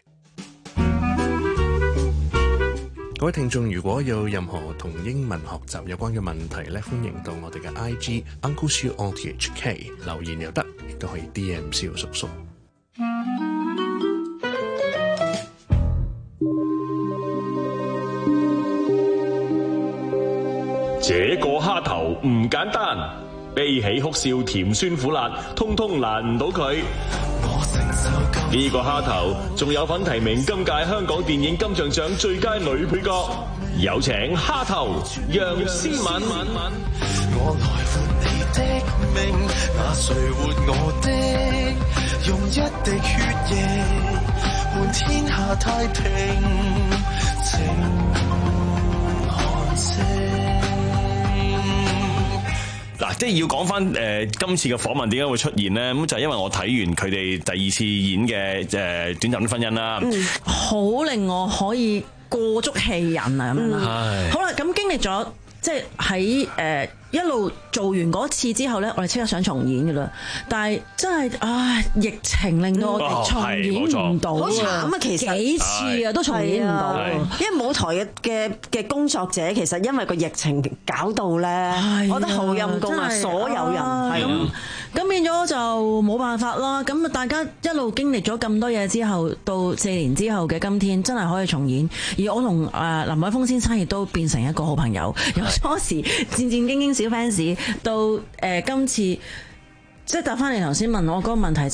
各位聽眾，如果有任何同英文學習有關嘅問題咧，歡迎到我哋嘅 I G Uncle Siu R T H K 留言又得，亦都可以 D M 蕭叔叔。 這個蝦頭唔簡單，悲喜哭笑甜酸苦辣，通通難唔到佢。呢個蝦頭仲有份提名今屆香港電影金像獎最佳女配角，有請蝦頭楊思敏。 我來換你的命，那誰活我的？用一滴血液換天下太平，情寒情。 嗱，即係要講翻誒今次嘅訪問點解會出現咧？咁就係因為我睇完佢哋第二次演嘅誒、呃、短暫的婚姻啦， 好、嗯、令我可以過足戲癮啊咁樣啦。好啦，咁經歷咗即係喺誒一路做完嗰次之後咧，我哋即刻想重演噶啦。但係真係唉，疫情令到我哋重演唔到啊！好慘啊，其實幾次啊都重演唔到， 因為舞台嘅嘅嘅工作者其實因為個疫情搞到咧，我覺得好陰功啊！所有人係咁咁變咗就冇辦法啦。咁啊，大家一路經歷咗咁多嘢之後，到四年之後嘅今天，真係可以重演。而我同誒林海峰先生亦都變成一個好朋友，由初時戰戰兢兢小 fans 到誒、呃、今次即係答翻你頭先問我嗰個問題就係、是、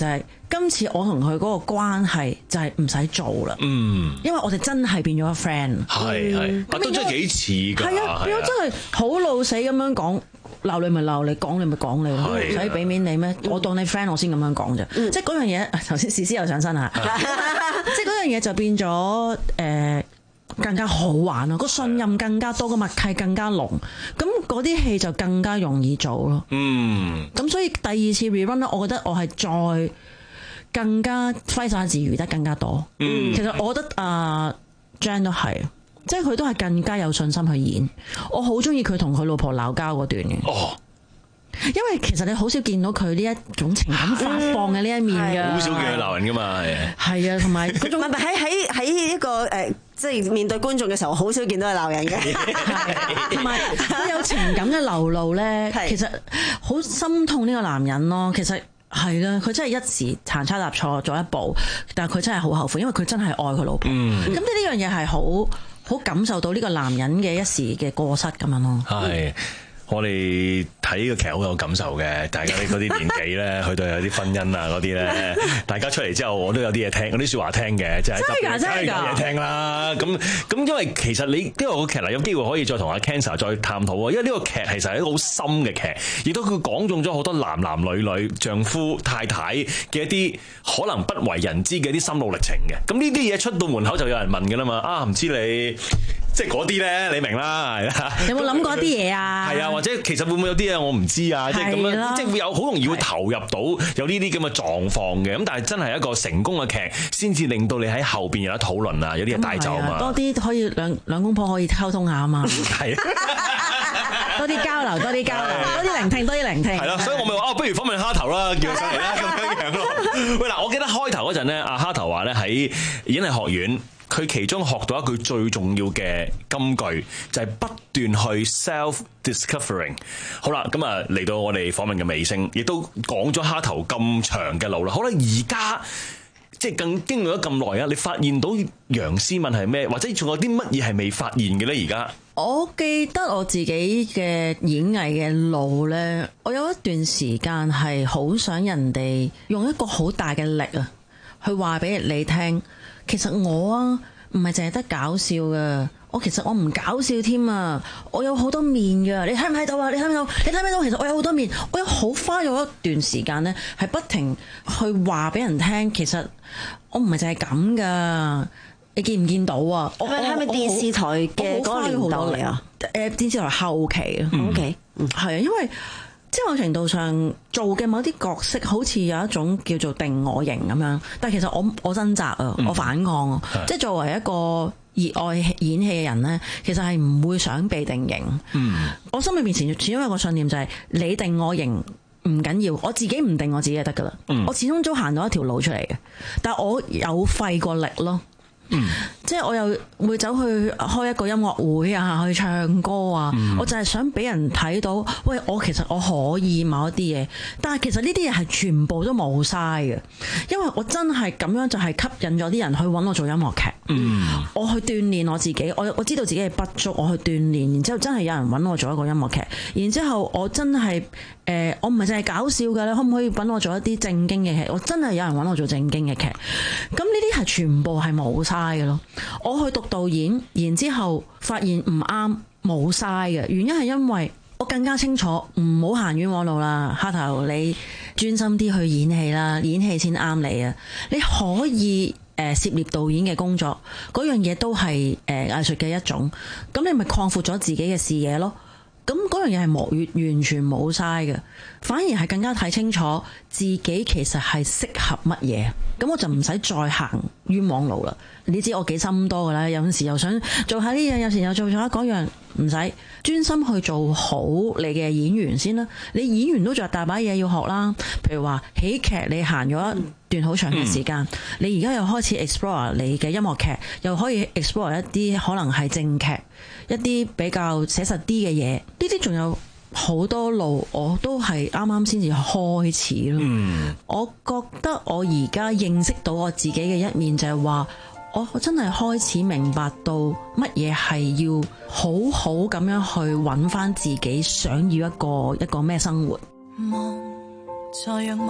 今次我同佢嗰個關係就係唔使做啦，嗯，因為我哋真係變咗個 friend， 係係，都真係幾似㗎， 係啊，變咗真係好老死咁樣講。鬧你咪鬧你，講你咪講你，唔使俾面你咩？我當你 friend 我先咁樣講啫。即係嗰樣嘢，頭先詩詩又上身啊！即係嗰樣嘢就變咗誒、呃、更加好玩咯，個信任更加多，個默契更加濃，咁嗰啲戲就更加容易做咯。嗯，咁所以第二次 rerun 咧，我覺得我係再更加揮灑自如得更加多。嗯，其實我覺得啊 Jan 都係。即係佢都係更加有信心去演，我好中意佢同佢老婆鬧交嗰段嘅。哦，因為其實你好少見到佢呢一種情感發放嘅呢一面㗎， 好少見佢鬧人㗎嘛，係。係啊，同埋嗰種唔係喺喺喺一個誒，即係面對觀眾嘅時候，好少見到佢鬧人嘅。 同埋佢有情感嘅流露咧，其實好心痛呢個男人咯。其實係啦，佢真係一時殘差踏錯咗一步，但係佢真係好後悔，因為佢真係愛佢老婆。咁呢呢樣嘢係好。好感受到呢個男人嘅一時嘅過失咁樣咯。係， 我哋睇呢個劇好有感受嘅，大家嗰啲年紀咧，去到有啲婚姻啊嗰啲咧，大家出嚟之後，我都有啲嘢聽，有啲説話聽嘅，就係真係㗎，真係有嘢聽啦。咁咁，因為其實你呢個劇嚟有機會可以再同阿 Cancer 再探討啊，因為呢個劇其實係一個好深嘅劇，亦都佢講中咗好多男男女女、丈夫太太嘅一啲可能不為人知嘅一啲心路歷程嘅。咁呢啲嘢出到門口就有人問㗎啦嘛，啊唔知你即係嗰啲咧，你明啦，係啦。 有冇諗過啲嘢啊？ 係啊，或者其實會唔會有啲嘢我唔知啊？即係咁樣，即係會有好容易會投入到有呢啲咁嘅狀況嘅。咁但係真係一個成功嘅劇，先至令到你喺後邊有得討論啊，有啲嘢帶走啊嘛。 多啲可以兩兩公婆可以溝通下啊嘛。係。多啲交流，多啲交流，多啲聆聽，多啲聆聽。 係啦，所以我咪話哦，不如訪問蝦頭啦，叫佢上嚟啦，咁樣樣咯。喂嗱，我記得開頭嗰陣咧，阿蝦頭話咧喺演藝學院。佢其中學到一句最重要嘅金句，就係不斷去 self discovering。好啦，咁啊嚟到我哋訪問嘅尾聲，亦都講咗蝦頭咁長嘅路啦。好啦，而家即係更經歷咗咁耐啊，你發現到楊思敏係咩？或者仲有啲乜嘢係未發現嘅咧？而家我記得我自己嘅演藝嘅路咧，我有一段時間係好想人哋用一個好大嘅力啊，去話俾你聽。其實我啊，唔係淨係得搞笑㗎，我其實我唔搞笑添啊，我有好多面㗎，你睇唔睇到啊？你睇唔睇到？你睇唔睇到？其實我有好多面，我有好花咗一段時間呢，係不停去話俾人聽，其實我唔係淨係咁㗎，你見唔見到啊？我係咪電視台嘅嗰個年代嚟啊？誒，電視台後期啊，OK，係啊，因為。即係某程度上做嘅某啲角色，好似有一種叫做定我型咁樣，但係其實我我掙扎啊，我反抗啊，嗯、即係作為一個熱愛演戲嘅人呢，其實係唔會想被定型。嗯、我心裏面始終有個信念就係、是、你定我型唔緊要，我自己唔定我自己就得噶啦。嗯、我始終都行到一條路出嚟嘅，但係我有費過力咯。嗯、即係我又會走去開一個音樂會啊，去唱歌啊，嗯、我就係想俾人睇到，喂，我其實我可以某一啲嘢，但係其實呢啲嘢係全部都冇嘥嘅，因為我真係咁樣就係吸引咗啲人去揾我做音樂劇，嗯、我去鍛鍊我自己，我我知道自己嘅不足，我去鍛鍊，然之後真係有人揾我做一個音樂劇，然之後我真係誒、呃，我唔係淨係搞笑㗎，你可唔可以揾我做一啲正經嘅劇？我真係有人揾我做正經嘅劇，咁呢啲係全部係冇嘥嘅咯，我去讀導演，然之後發現唔啱，冇嘥嘅原因係因為我更加清楚，唔好行冤枉路啦。蝦頭，你專心啲去演戲啦，演戲先啱你啊！你可以誒涉獵導演嘅工作，嗰樣嘢都係誒藝術嘅一種，咁你咪擴闊咗自己嘅視野咯。咁嗰樣嘢係冇完完全冇嘥嘅，反而係更加睇清楚自己其實係適合乜嘢，咁我就唔使再行冤枉路啦。你知我幾心多噶啦，有陣時又想做下呢樣，有時又做咗下嗰樣，唔使專心去做好你嘅演員先啦。你演員都仲有大把嘢要學啦，譬如話喜劇你行咗一段好長嘅時間，嗯、你而家又開始 explore 你嘅音樂劇，又可以 explore 一啲可能係正劇，一啲比較寫實啲嘅嘢，呢啲仲有好多路，我都係啱啱先至開始咯。嗯、我覺得我而家認識到我自己嘅一面就係話，我我真係開始明白到乜嘢係要好好咁樣去揾翻自己想要一個一個咩生活。 望，再仰望。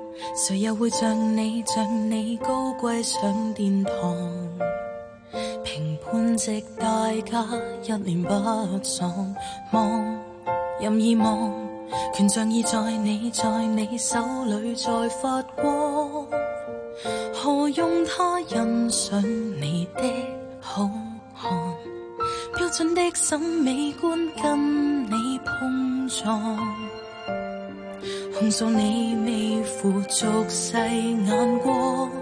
誰又會像你像你高貴上殿堂？評判席大家一臉不爽，望任意望，權杖已在你在你手裏在發光，何用他欣賞你的好看？標準的審美觀跟你碰撞，控訴你未負俗世眼光。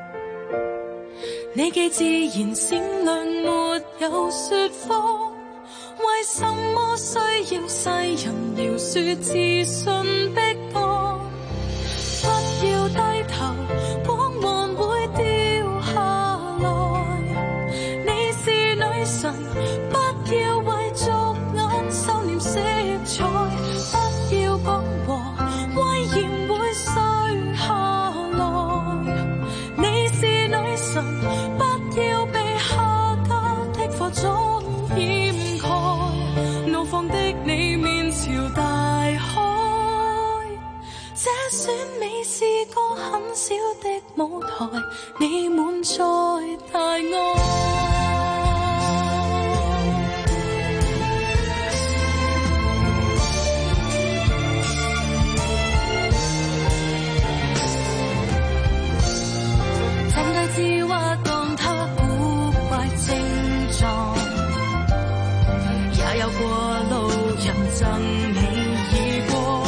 你既自然善良沒有說謊，為什麼需要世人饒恕自信逼降？不要低頭，光環會掉下來。你是女神，不要為俗眼收斂色彩，不要講和威嚴會碎下來。你是女神，不要被下家的火種掩蓋，怒放的你面朝大海，這選美是個很小的舞台，你滿載大愛。過路人贈你已過，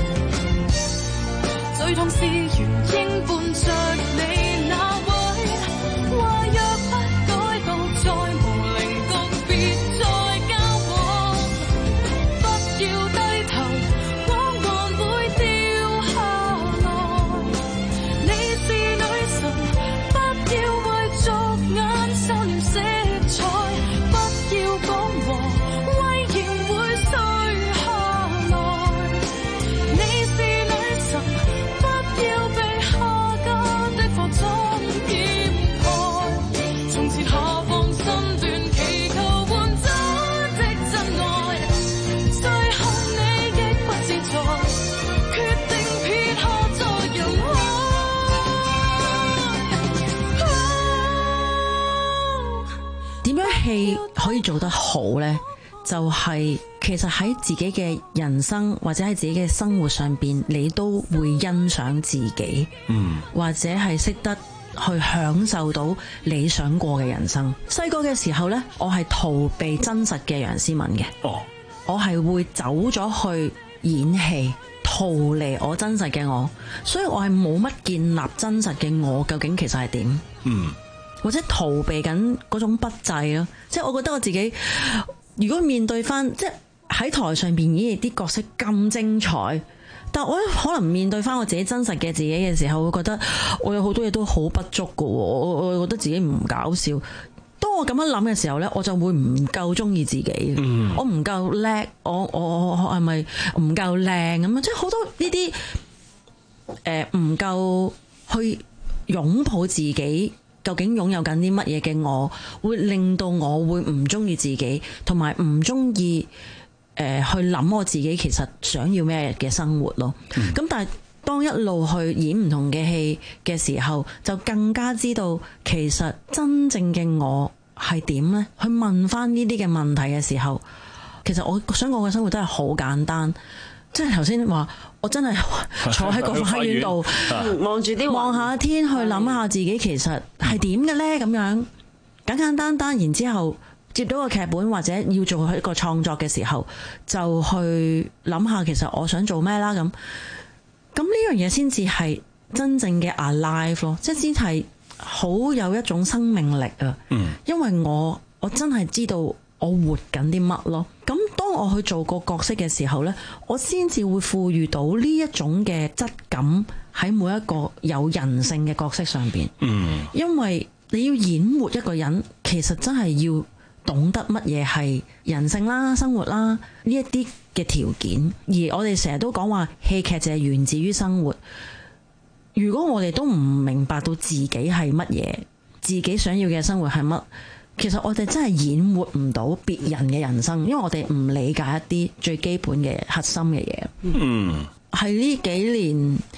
最痛是原應伴着你那位，話若不改到再無靈動，別再交往。不要低頭，光環會掉下來。你是女神，不要為俗眼收斂色彩，不要講和戲可以做得好呢，就係其實喺自己嘅人生或者喺自己嘅生活上邊，你都會欣賞自己，嗯，或者係識得去享受到你想過嘅人生。細個嘅時候呢，我係逃避真實嘅楊思敏嘅，哦，我係會走咗去演戲，逃離我真實嘅我，所以我係冇乜建立真實嘅我究竟其實係點，嗯。或者逃避緊嗰種不濟咯，即係我覺得我自己如果面對翻，即係喺台上邊演啲角色咁精彩，但我可能面對翻我自己真實嘅自己嘅時候，會覺得我有好多嘢都好不足㗎喎，我我覺得自己唔搞笑。當我咁樣諗嘅時候呢，我就會唔夠中意自己，嗯、我唔夠叻，我我係咪唔夠靚咁樣？即係好多呢啲誒唔夠去擁抱自己。究竟擁有緊啲乜嘢嘅我，會令到我會唔中意自己，同埋唔中意誒去諗我自己其實想要咩嘅生活咯。咁、嗯、但係當一路去演唔同嘅戲嘅時候，就更加知道其實真正嘅我係點呢？去問翻呢啲嘅問題嘅時候，其實我想講嘅生活都係好簡單。即係頭先話，我真係坐喺個花園度望住啲望下天，去諗下自己其實係點嘅呢？咁樣簡簡單單，然之後接到個劇本或者要做一個創作嘅時候，就去諗下其實我想做咩啦。咁咁呢樣嘢先至係真正嘅 alive 咯，即係先係好有一種生命力啊。嗯，因為我我真係知道我活緊啲乜咯。咁當我去做個角色嘅時候呢，我先至會賦予到呢一種嘅質感喺每一個有人性嘅角色上邊。嗯，因為你要演活一個人，其實真係要懂得乜嘢係人性啦、生活啦呢一啲嘅條件。而我哋成日都講話戲劇就係源自於生活。如果我哋都唔明白到自己係乜嘢，自己想要嘅生活係乜，其實我哋真係演活唔到別人嘅人生，因為我哋唔理解一啲最基本嘅核心嘅嘢。嗯，係呢幾年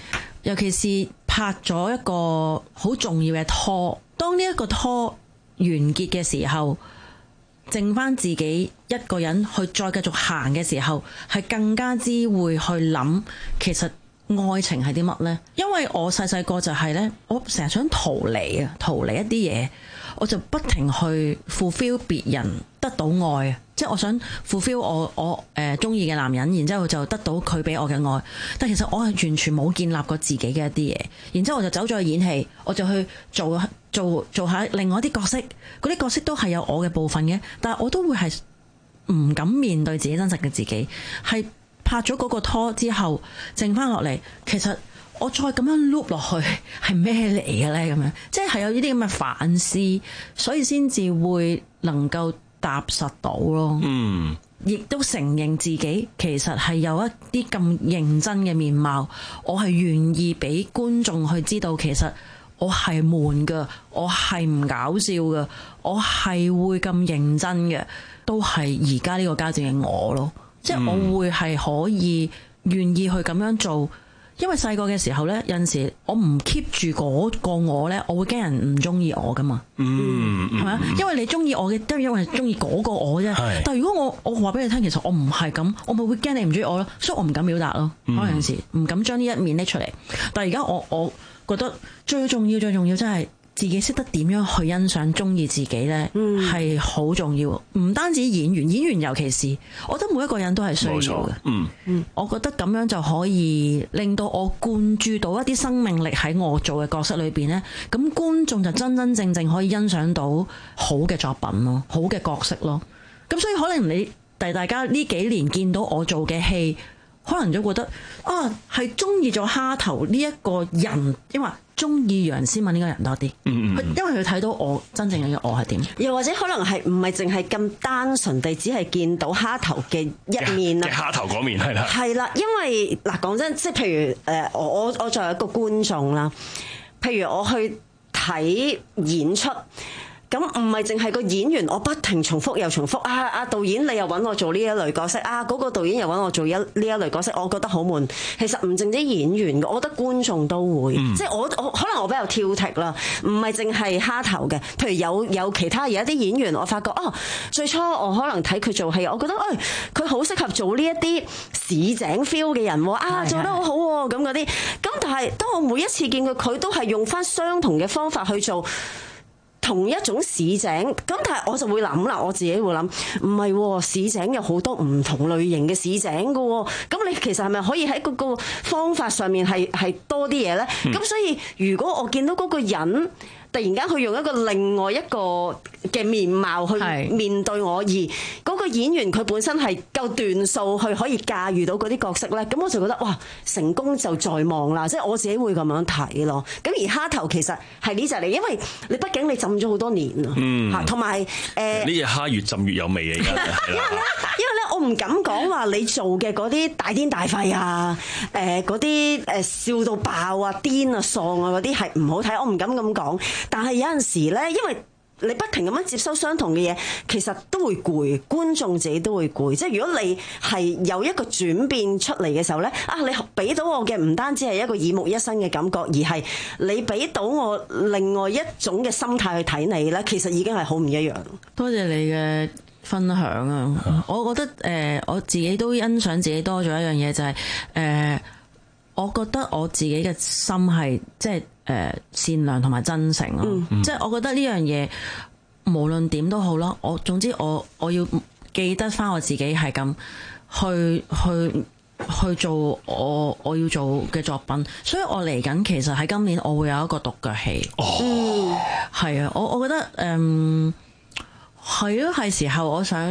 尤其是拍咗一個好重要嘅拖，當呢一個拖完結嘅時候，剩翻自己一個人去再繼續行嘅時候，係更加之會去諗其實愛情係啲乜呢？因為我細細個就係呢，我成日想逃離啊，逃離一啲嘢，我就不停去 fulfill 別人得到愛啊，即係我想 fulfill 我我誒中意嘅男人，然之後就得到佢俾我嘅愛。但其實我係完全冇建立過自己嘅一啲嘢，然之後我就走咗去演戲，我就去做做做下另外一啲角色，嗰啲角色都係有我嘅部分嘅，但係我都會係唔敢面對自己真實嘅自己，係拍咗嗰個拖之後，剩翻落嚟，其實我再咁樣 loop 落去係咩嚟嘅咧？咁樣即係有呢啲咁嘅反思，所以先至會能夠踏實到咯。嗯，亦都承認自己其實係有一啲咁認真嘅面貌，我係願意俾觀眾去知道，其實我係悶㗎，我係唔搞笑㗎，我係會咁認真嘅，都係而家呢個階段嘅我咯。即係我會係可以願意去咁樣做，因為細個嘅時候呢，有陣時我唔 keep 住嗰個我呢，我會驚人唔中意我噶嘛。嗯，係咪啊？因為你中意我嘅，都係因為中意嗰個我啫。但係如果我我話俾你聽，其實我唔係咁，我咪會驚你唔中意我咯，所以我唔敢表達咯。可能有陣時唔敢將呢一面拎出嚟。但係而家我我覺得最重要最重要真係自己識得點樣去欣賞中意自己呢，係好重要。唔單止演員，演員尤其是，我覺得每一個人都係需要嘅。嗯嗯，我覺得咁樣就可以令到我灌注到一啲生命力喺我做嘅角色裏邊呢，咁觀眾就真真正正可以欣賞到好嘅作品咯，好嘅角色咯。咁所以可能你第大家呢幾年見到我做嘅戲，可能就覺得啊，係中意咗蝦頭呢一個人，因為中意楊思敏呢個人多啲，嗯嗯，因為佢睇到我真正嘅我係點， 又或者可能係唔係淨係咁單純地只係見到蝦頭嘅一面啦， 蝦頭嗰面係啦， 係啦，因為嗱講真，即係譬如誒，我我我作為一個觀眾啦，譬如我去睇演出。咁唔係淨係個演員，我不停重複又重複啊！啊導演你又揾我做呢一類角色啊！嗰個導演又揾我做一呢一類角色，我覺得好悶。其實唔淨止演員嘅，我覺得觀眾都會，嗯、即係我我可能我比較挑剔啦，唔係淨係蝦頭嘅。譬如有有其他而家啲演員，我發覺哦，最初我可能睇佢做戲，我覺得誒佢好適合做呢一啲市井 feel 嘅人喎啊，做得好好喎咁嗰啲。咁但係當我每一次見佢，佢都係用翻相同嘅方法去做同一種市井，咁但係我就會諗啦，我自己會諗，唔係市井有好多唔同類型嘅市井嘅喎，咁你其實係咪可以喺嗰個方法上面係係多啲嘢咧？咁、嗯、所以如果我見到嗰個人突然間去用一個另外一個嘅面貌去面對我，而嗰個演員佢本身係夠段數去可以駕馭到嗰啲角色咧，咁我就覺得哇，成功就在望啦！即係我自己會咁樣睇咯。咁而蝦頭其實係呢隻嚟，因為你畢竟你浸咗好多年啊，嚇，同埋誒呢隻蝦越浸越有味啊！而家因為咧，因為咧，我唔敢講話你做嘅嗰啲大癲大肺啊，誒嗰啲誒笑到爆啊、癲啊、喪啊嗰啲係唔好睇，我唔敢咁講。但係有陣時咧，因為你不停咁樣接收相同嘅嘢，其實都會攰，觀眾自己都會攰。即係如果你係有一個轉變出嚟嘅時候咧，啊，你俾到我嘅唔單止係一個耳目一新嘅感覺，而係你俾到我另外一種嘅心態去睇你咧，其實已經係好唔一樣。 多謝你嘅分享啊！嗯、我覺得誒、呃，我自己都欣賞自己多咗一樣嘢，就係、是、誒、呃，我覺得我自己嘅心係即係。誒、呃、善良同埋真誠咯，嗯、即係我覺得呢樣嘢無論點都好啦，我總之我我要記得返我自己係咁去去去做我我要做嘅作品，所以我嚟緊其實喺今年我會有一個獨腳戲，哦，係啊，我我覺得誒係咯，係時候我想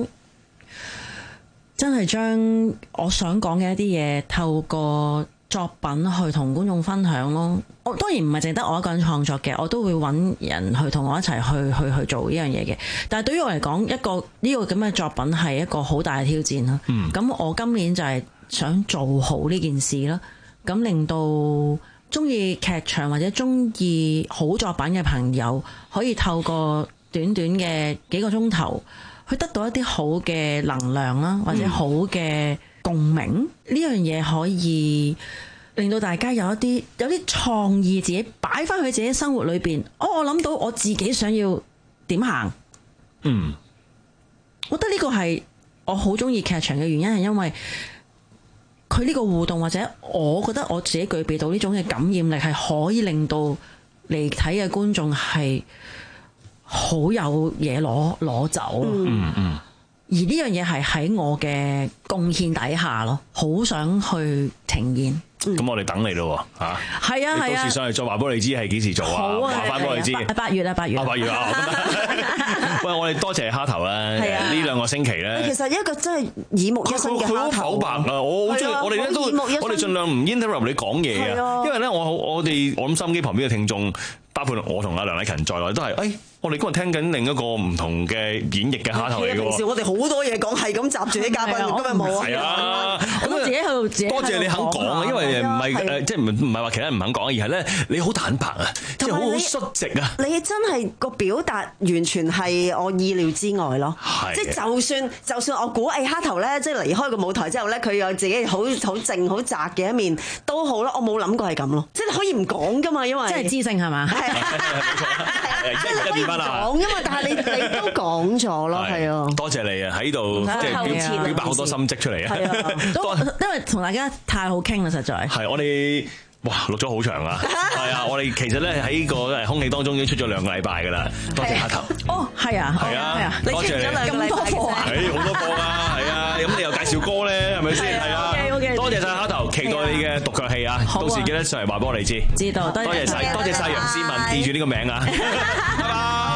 真係將我想講嘅一啲嘢透過作品去同觀眾分享咯。我當然唔係淨得我一個人創作嘅，我都會揾人去同我一齊去去去做呢樣嘢嘅。但係對於我嚟講，一個呢個咁嘅作品係一個好大嘅挑戰啦。咁、嗯、我今年就係想做好呢件事啦，咁令到中意劇場或者中意好作品嘅朋友，可以透過短短嘅幾個鐘頭，去得到一啲好嘅能量啦，或者好嘅共鳴。呢樣嘢可以令到大家有一啲有啲創意，自己擺翻去自己生活裏邊。哦，我諗到我自己想要點行。 嗯， 我覺得呢個係我好中意劇場嘅原因，係因為佢呢個互動，或者我覺得我自己具備到呢種嘅感染力，係可以令到嚟睇嘅觀眾係好有嘢攞攞走。 嗯嗯。 而呢樣嘢係喺我嘅貢獻底下咯，好想去呈現。 咁我哋等你咯喎，嚇！ 係啊係啊， 到時上嚟再話俾你知係幾時做啊？ 好啊， 話翻俾你知。 八月啊八月。 八月啊！喂，我哋多謝蝦頭啦，呢兩個星期咧。 其實一個真係耳目一新嘅蝦頭。 佢好白啊！我好中意，我哋咧都我哋盡量唔 interrupt 你講嘢啊，因為咧我我哋我諗收音機旁邊嘅聽眾，包括我同阿梁禮勤在內，都係誒。我哋今日聽緊另一個唔同嘅演繹嘅蝦頭嚟嘅喎。平時我哋好多嘢講，係咁集住啲嘉賓，今日冇啊。 係啊， 咁我自己喺度自己。 多謝你肯講啊，因為唔係誒，即係唔唔係話其他人唔肯講，而係咧你好坦白啊，即係好好率直啊。 你真係個表達完全係我意料之外咯。係。即係就算就算我估誒蝦頭咧，即係離開個舞台之後咧，佢有自己好好靜好宅嘅一面都好啦。我冇諗過係咁咯，即係你可以唔講噶嘛，因為即係知性係嘛？係係係。一變翻啦。 講，因為但係你你都講咗咯，係啊。 多謝你啊，喺度即係表表白好多心跡出嚟啊。 都因為同大家太好傾啦，實在。 係我哋哇錄咗好長啊，係啊，我哋其實咧喺個空氣當中已經出咗兩個禮拜噶啦。多謝蝦頭。 哦，係啊， 係啊，多謝你。 咁多課啊？ 誒，好多課啊，係啊。咁你又介紹歌咧，係咪先？係啊。多謝晒蝦頭，期待你嘅獨腳戲啊！到時記得上嚟話俾我哋知。 知道，多謝晒，多謝晒楊思敏，記住呢個名啊！拜拜。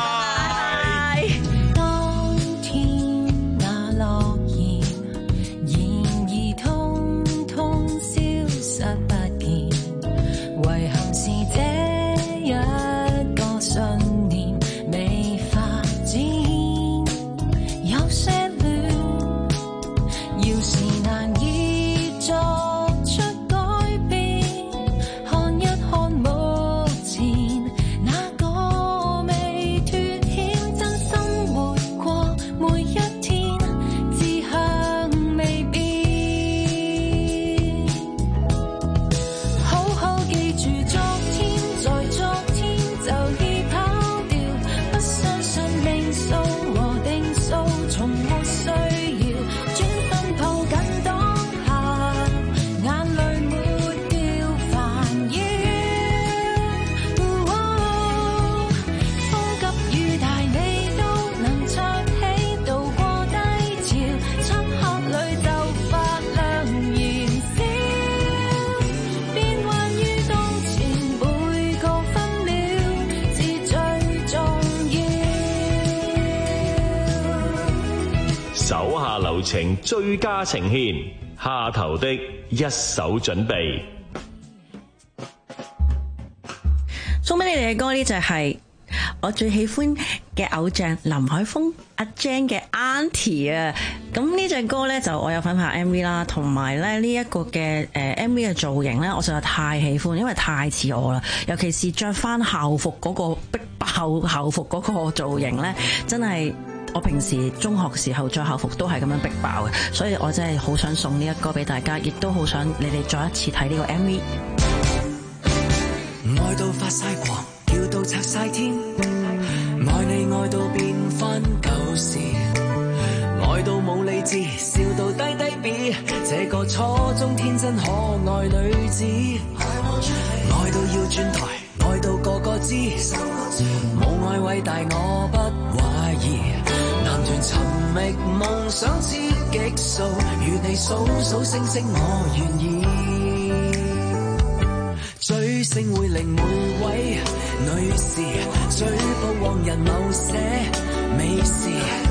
情最佳呈獻，蝦頭的一手準備。 送俾你哋嘅歌呢，就係我最喜歡嘅偶像林海峰阿 Jan 嘅 Auntie 啊。咁呢隻歌呢，就我有份拍 M V 啦，同埋咧呢一個嘅誒 M V 嘅造型呢，我實在太喜歡，因為太似我啦。尤其是着翻校服嗰個逼爆校服嗰個造型呢，真係。我平時中學時候着校服都係咁樣逼爆嘅，所以我真係好想送呢一歌俾大家，亦都好想你哋再一次睇呢個 M V。 愛到發晒狂，叫到拆晒天，愛你愛到變翻舊時，愛到冇理智，笑到低低 B， 這個初中天真可愛女子，愛到要轉台，愛到個個知，冇愛偉大我不懷疑。團尋覓夢想之極數，與你數數星星我願意。追星會令每位女士追捕往日某些美事，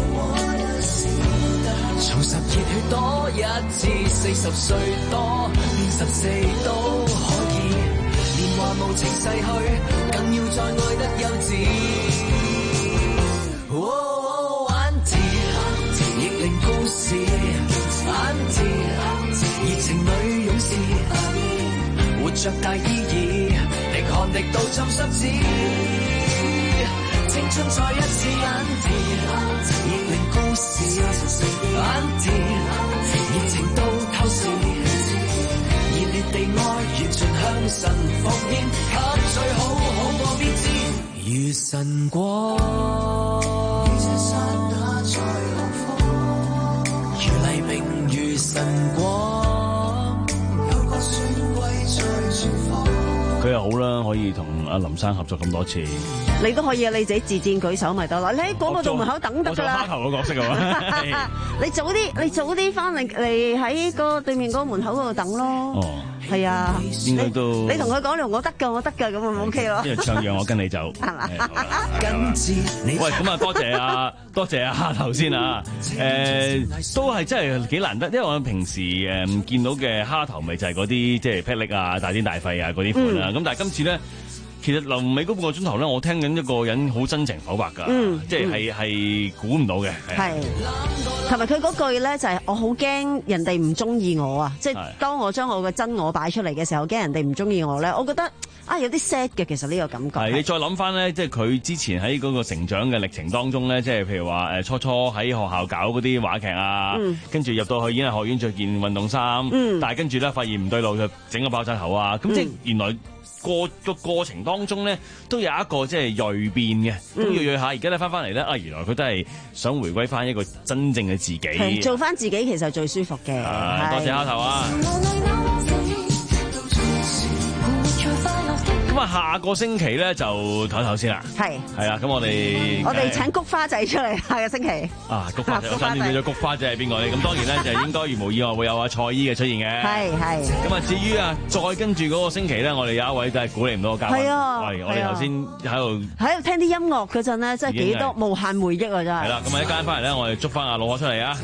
從十熱血多一至四十歲多變十四都可以，年華無情逝去，更要再愛得幼稚。哦令故事 Auntie 熱情女勇士，活着大意義，滴汗滴到浸濕紙，青春再一次 Auntie 熱令故事 Auntie 熱情到透視，熱烈地愛完全晨光，這剎那在浪放，如黎明如晨光，有個選位在前方。 佢又好啦，可以同阿林生合作咁多次。 你都可以啊，你自己自薦舉手咪得啦。你喺嗰個度門口等得噶啦。 我做蝦頭個角色啊嘛。 你早啲，你早啲翻嚟嚟喺個對面嗰個門口嗰度等咯。哦，係啊。 應該都。 你同佢講咯，我得噶，我得噶，咁咪 OK 咯。 因為唱讓我跟你走。係嘛？喂，咁啊，多謝啊，多謝啊蝦頭先啊。誒，都係真係幾難得，因為我平時誒見到嘅蝦頭咪就係嗰啲即係霹靂啊、大癲大肺啊嗰啲款啦。咁但係今次咧。其實臨尾嗰半個鐘頭咧，我聽緊一個人好真情剖白㗎，嗯、即係係係估唔到嘅。係， 同埋佢嗰句咧就係、是、我好驚人哋唔中意我啊！即係當我將我嘅真我擺出嚟嘅時候，驚人哋唔中意我咧，我覺得啊有啲 sad 嘅。其實呢個感覺係你再諗翻咧，即係佢之前喺嗰個成長嘅歷程當中咧，即係譬如話誒初初喺學校搞嗰啲話劇啊，嗯、跟住入到去演藝學院着件運動衫，嗯、但係跟住咧發現唔對路就整個爆炸頭啊！咁、嗯、即係原來。過個過程當中咧，都有一個即係鋭變嘅，咁要鋭下。而家咧翻翻嚟咧，啊原來佢都係想回歸翻一個真正嘅自己，做翻自己其實最舒服嘅。啊、多謝蝦頭啊！咁啊，下個星期咧就唞唞先啦。係係啦，咁我哋我哋請菊花仔出嚟下個星期。啊，菊花仔，我想念咗菊花仔係邊個咧？咁當然咧就應該如無意外會有阿蔡姨嘅出現嘅。係係。咁啊，至於啊，再跟住嗰個星期咧，我哋有一位都係估你唔到嘅嘉賓。係啊，係我哋頭先喺度喺度聽啲音樂嗰陣咧，真係幾多無限回憶啊！真係。係啦，咁啊一間翻嚟咧，我哋捉翻阿老何出嚟啊！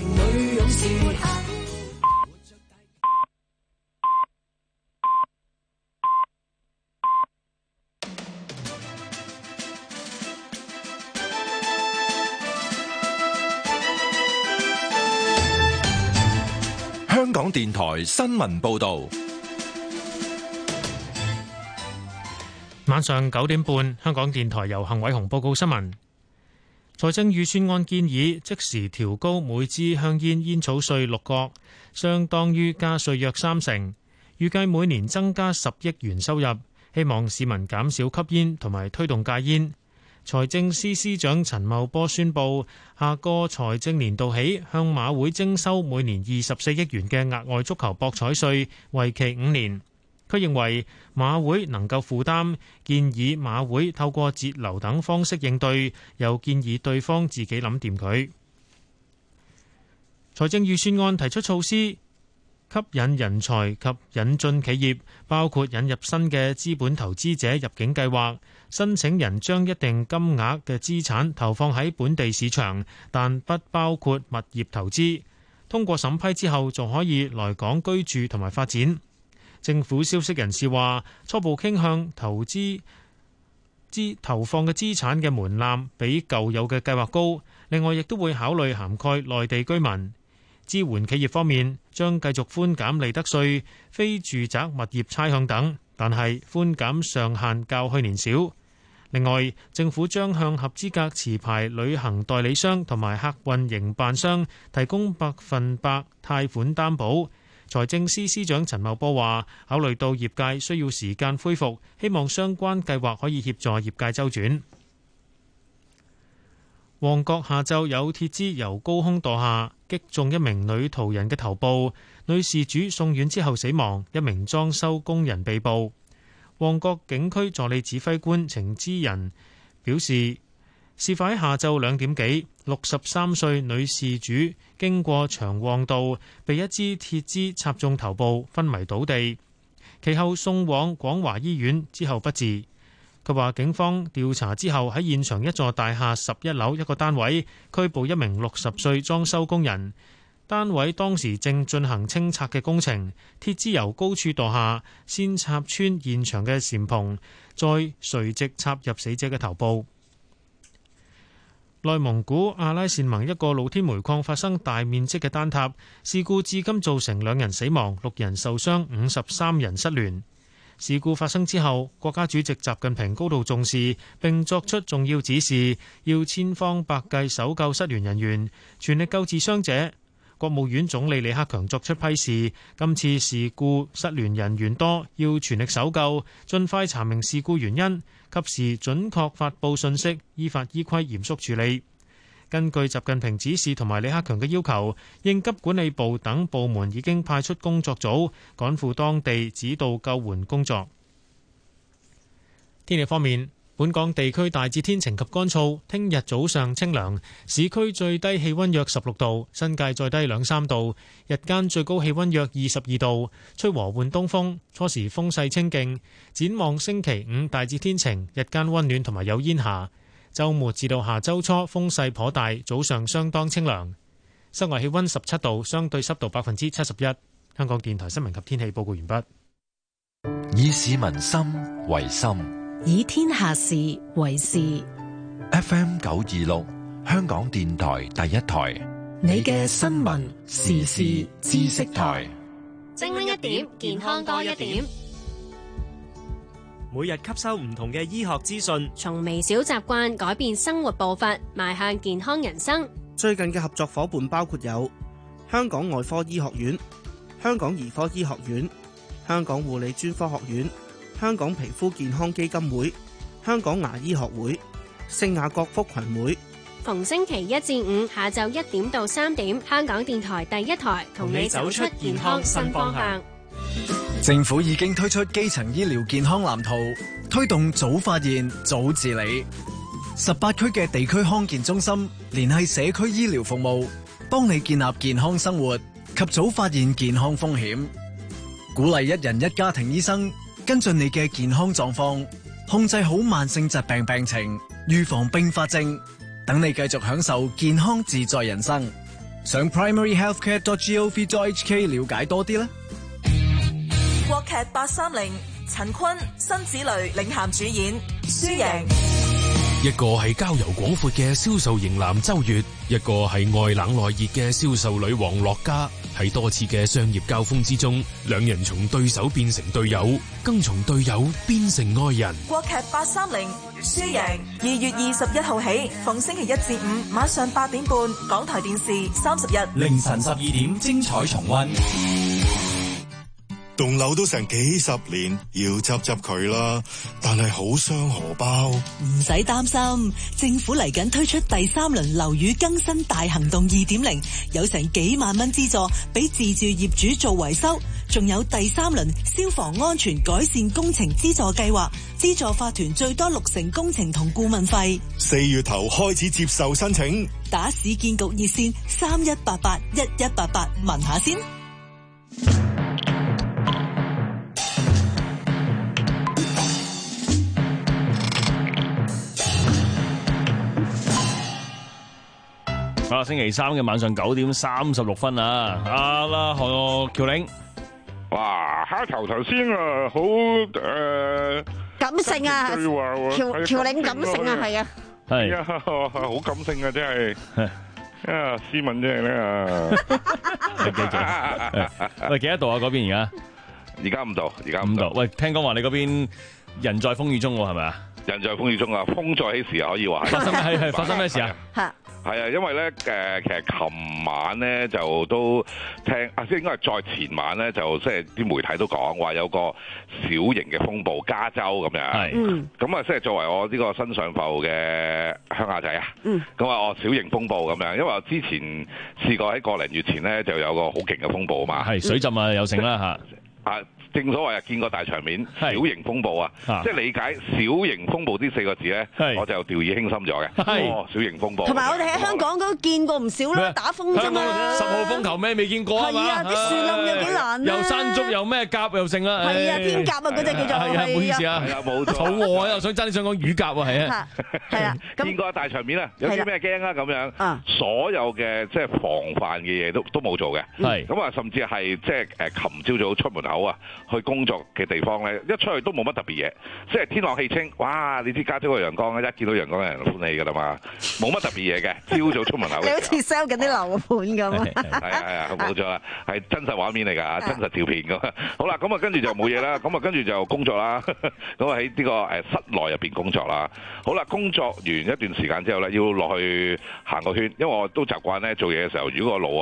香港電台新聞報道， 晚上九點半，香港電台由幸偉雄報告新聞。財政預算案建議即時調高每支香煙煙草稅六角，相當於加稅約三成，預計每年增加十億元收入，希望市民減少吸煙同埋推動戒煙。財政司司長陳茂波宣布，下個財政年度起向馬會徵收每年二十四億元嘅額外足球博彩稅，為期五年。佢認為馬會能夠負擔，建議馬會透過節流等方式應對，又建議對方自己諗掂佢。財政預算案提出措施，吸引人才及引進企業，包括引入新嘅資本投資者入境計劃。申請人將一定金額嘅資產投放喺本地市場，但不包括物業投資。通過審批之後，就可以來港居住同埋發展。政府消息人士話，初步傾向投資資投放嘅資產嘅門檻比舊有嘅計劃高。另外，亦都會考慮涵蓋內地居民。支援企業方面，將繼續寬減利得稅、非住宅物業差餉等，但係寬減上限較去年少。另外，政府將向合資格持牌旅行代理商同埋客運營辦商提供百分百貸款擔保。財政司司長陳茂波話，考慮到業界需要時間恢復，希望相關計劃可以協助業界周轉。旺角下晝有鐵枝由高空墮下，擊中一名女途人嘅頭部，女事主送院之後死亡，一名裝修工人被捕。旺角警區助理指揮官程之仁表示，事發喺下晝兩點幾，六十三歲女事主經過長旺道，被一支鐵枝插中頭部，昏迷倒地，其後送往廣華醫院，之後不治。佢話警方調查之後，喺現場一座大廈十一樓一個單位拘捕一名六十歲裝修工人。單位當時正進行清拆嘅工程，鐵枝由高處墮下，先插穿現場嘅簷篷，再垂直插入死者嘅頭部。內蒙古阿拉善盟一個露天煤礦發生大面積嘅坍塌事故，至今造成兩人死亡、六人受傷、五十三人失聯。事故發生之後，國家主席習近平高度重視並作出重要指示，要千方百計搜救失聯人員，全力救治傷者。 國務院總理李克強作出批示，今次事故失聯人員多，要全力搜救，盡快查明事故原因，及時準確發布信息，依法依規嚴肅處理。根據習近平指示同埋李克強嘅要求，應急管理部等部門已經派出工作組，趕赴當地指導救援工作。天氣方面，本港地區大致天晴及乾燥，聽日早上清涼，市區最低氣溫約十六度，新界再低兩三度，日間最高氣溫約二十二度，吹和緩東風，初時風勢清勁。展望星期五大致天晴，日間溫暖同埋有煙霞。週末至到下週初風勢頗大，早上相當清涼。室外氣溫十七度，相對濕度百分之七十一。香港電台新聞及天氣報告完畢。 以市民心為心， 以天下事為事。 F M 九二六，香港電台第一台， 你嘅新聞時事知識台， 精靈一點，健康多一點。 每日吸收唔同嘅醫學資訊， 從微小習慣改變生活步伐，邁向健康人生。 最近嘅合作夥伴包括有香港外科醫學院、香港兒科醫學院、香港護理專科學院、香港皮膚健康基金會、香港牙醫學會、聖雅各福群會。 逢星期一至五下晝一點到三點，香港電台第一台同你走出健康新方向。 政府已經推出基層醫療健康藍圖，推動早發現、早治理。十八區嘅地區康健中心聯繫社區醫療服務，幫你建立健康生活及早發現健康風險。鼓勵一人一家庭醫生跟進你嘅健康狀況，控制好慢性疾病病情，預防併發症，等你繼續享受健康自在人生。上 primary healthcare dot gov dot h k 了解多啲啦。 國劇八三零，陳坤、辛芷蕾領銜主演，輸贏。 一個係交遊廣闊嘅銷售型男周月，一個係外冷內熱嘅銷售女王樂嘉。喺多次嘅商業交鋒之中，兩人從對手變成隊友，更從隊友變成愛人。 國劇八三零，輸贏。二月二十一號起，逢星期一至五晚上八點半，港台電視三十日凌晨十二點，精彩重溫。 棟樓都成幾十年，要執執佢啦，但係好傷荷包。 唔使擔心，政府嚟緊推出第三輪樓宇更新大行動二點零，有成幾萬蚊資助俾自住業主做維修，仲有第三輪消防安全改善工程資助計劃，資助法團最多六成工程同顧問費。 四月頭開始接受申請， 打市建局熱線三一八八一一八八問下先。 啊！星期三嘅晚上九點三十六分啊！啊啦，何橋嶺， 哇！蝦頭頭先啊，好誒感性啊！橋橋嶺感性啊，係啊， 係啊，好感性啊，真係啊，斯文真係咧啊！ 喂，幾多度啊？嗰邊而家？ 而家五度，而家五度。喂，聽講話你嗰邊人在風雨中喎，係咪啊？ 人在風雨中啊，風再起時啊，可以話。 發生係係發生咩事啊？ 係係啊，因為咧誒，其實琴晚咧就都聽啊，即係應該係再前晚咧，就即係啲媒體都講話有個小型嘅風暴，加州咁樣。係。咁啊，即係作為我呢個新上埠嘅鄉下仔啊。嗯。咁啊，我小型風暴咁樣，因為我之前試過喺個零月前咧，就有個好勁嘅風暴啊嘛。 係水浸啊，又成啦嚇。 啊！正所謂啊，見過大場面，小型風暴啊，即係理解小型風暴呢四個字咧，我就掉以輕心咗嘅。哦，小型風暴。同埋我哋喺香港都見過唔少啦，打風啫嘛。 十號風球咩未見過啊嘛？ 係啊，啲樹冧有幾難咧？ 又山竹又咩鴿又剩啦。 係啊，天鴿啊，嗰隻叫做。 係啊，唔好意思啊。係啊，冇錯。肚餓啊，又想爭啲想講乳鴿喎，係啊。 係啊。 見過大場面啊，有啲咩驚啊？咁樣。所有嘅即係防範嘅嘢都都冇做嘅。係。咁啊，甚至係即係誒，琴朝早出門口啊，去工作嘅地方咧，一出去都冇乜特別嘢，即係天朗氣清，哇！你知加州個陽光，一見到陽光嘅人就歡喜㗎啦嘛，冇乜特別嘢嘅。朝早出門口， 你好似 sell 緊啲樓盤咁啊！ 係啊係啊，冇錯啦，係真實畫面嚟㗎，真實照片咁。好啦，咁啊跟住就冇嘢啦，咁啊跟住就工作啦，咁啊喺呢個誒室內入邊工作啦。好啦，工作完一段時間之後咧，要落去行個圈，因為我都習慣咧做嘢嘅時候，如果個腦啊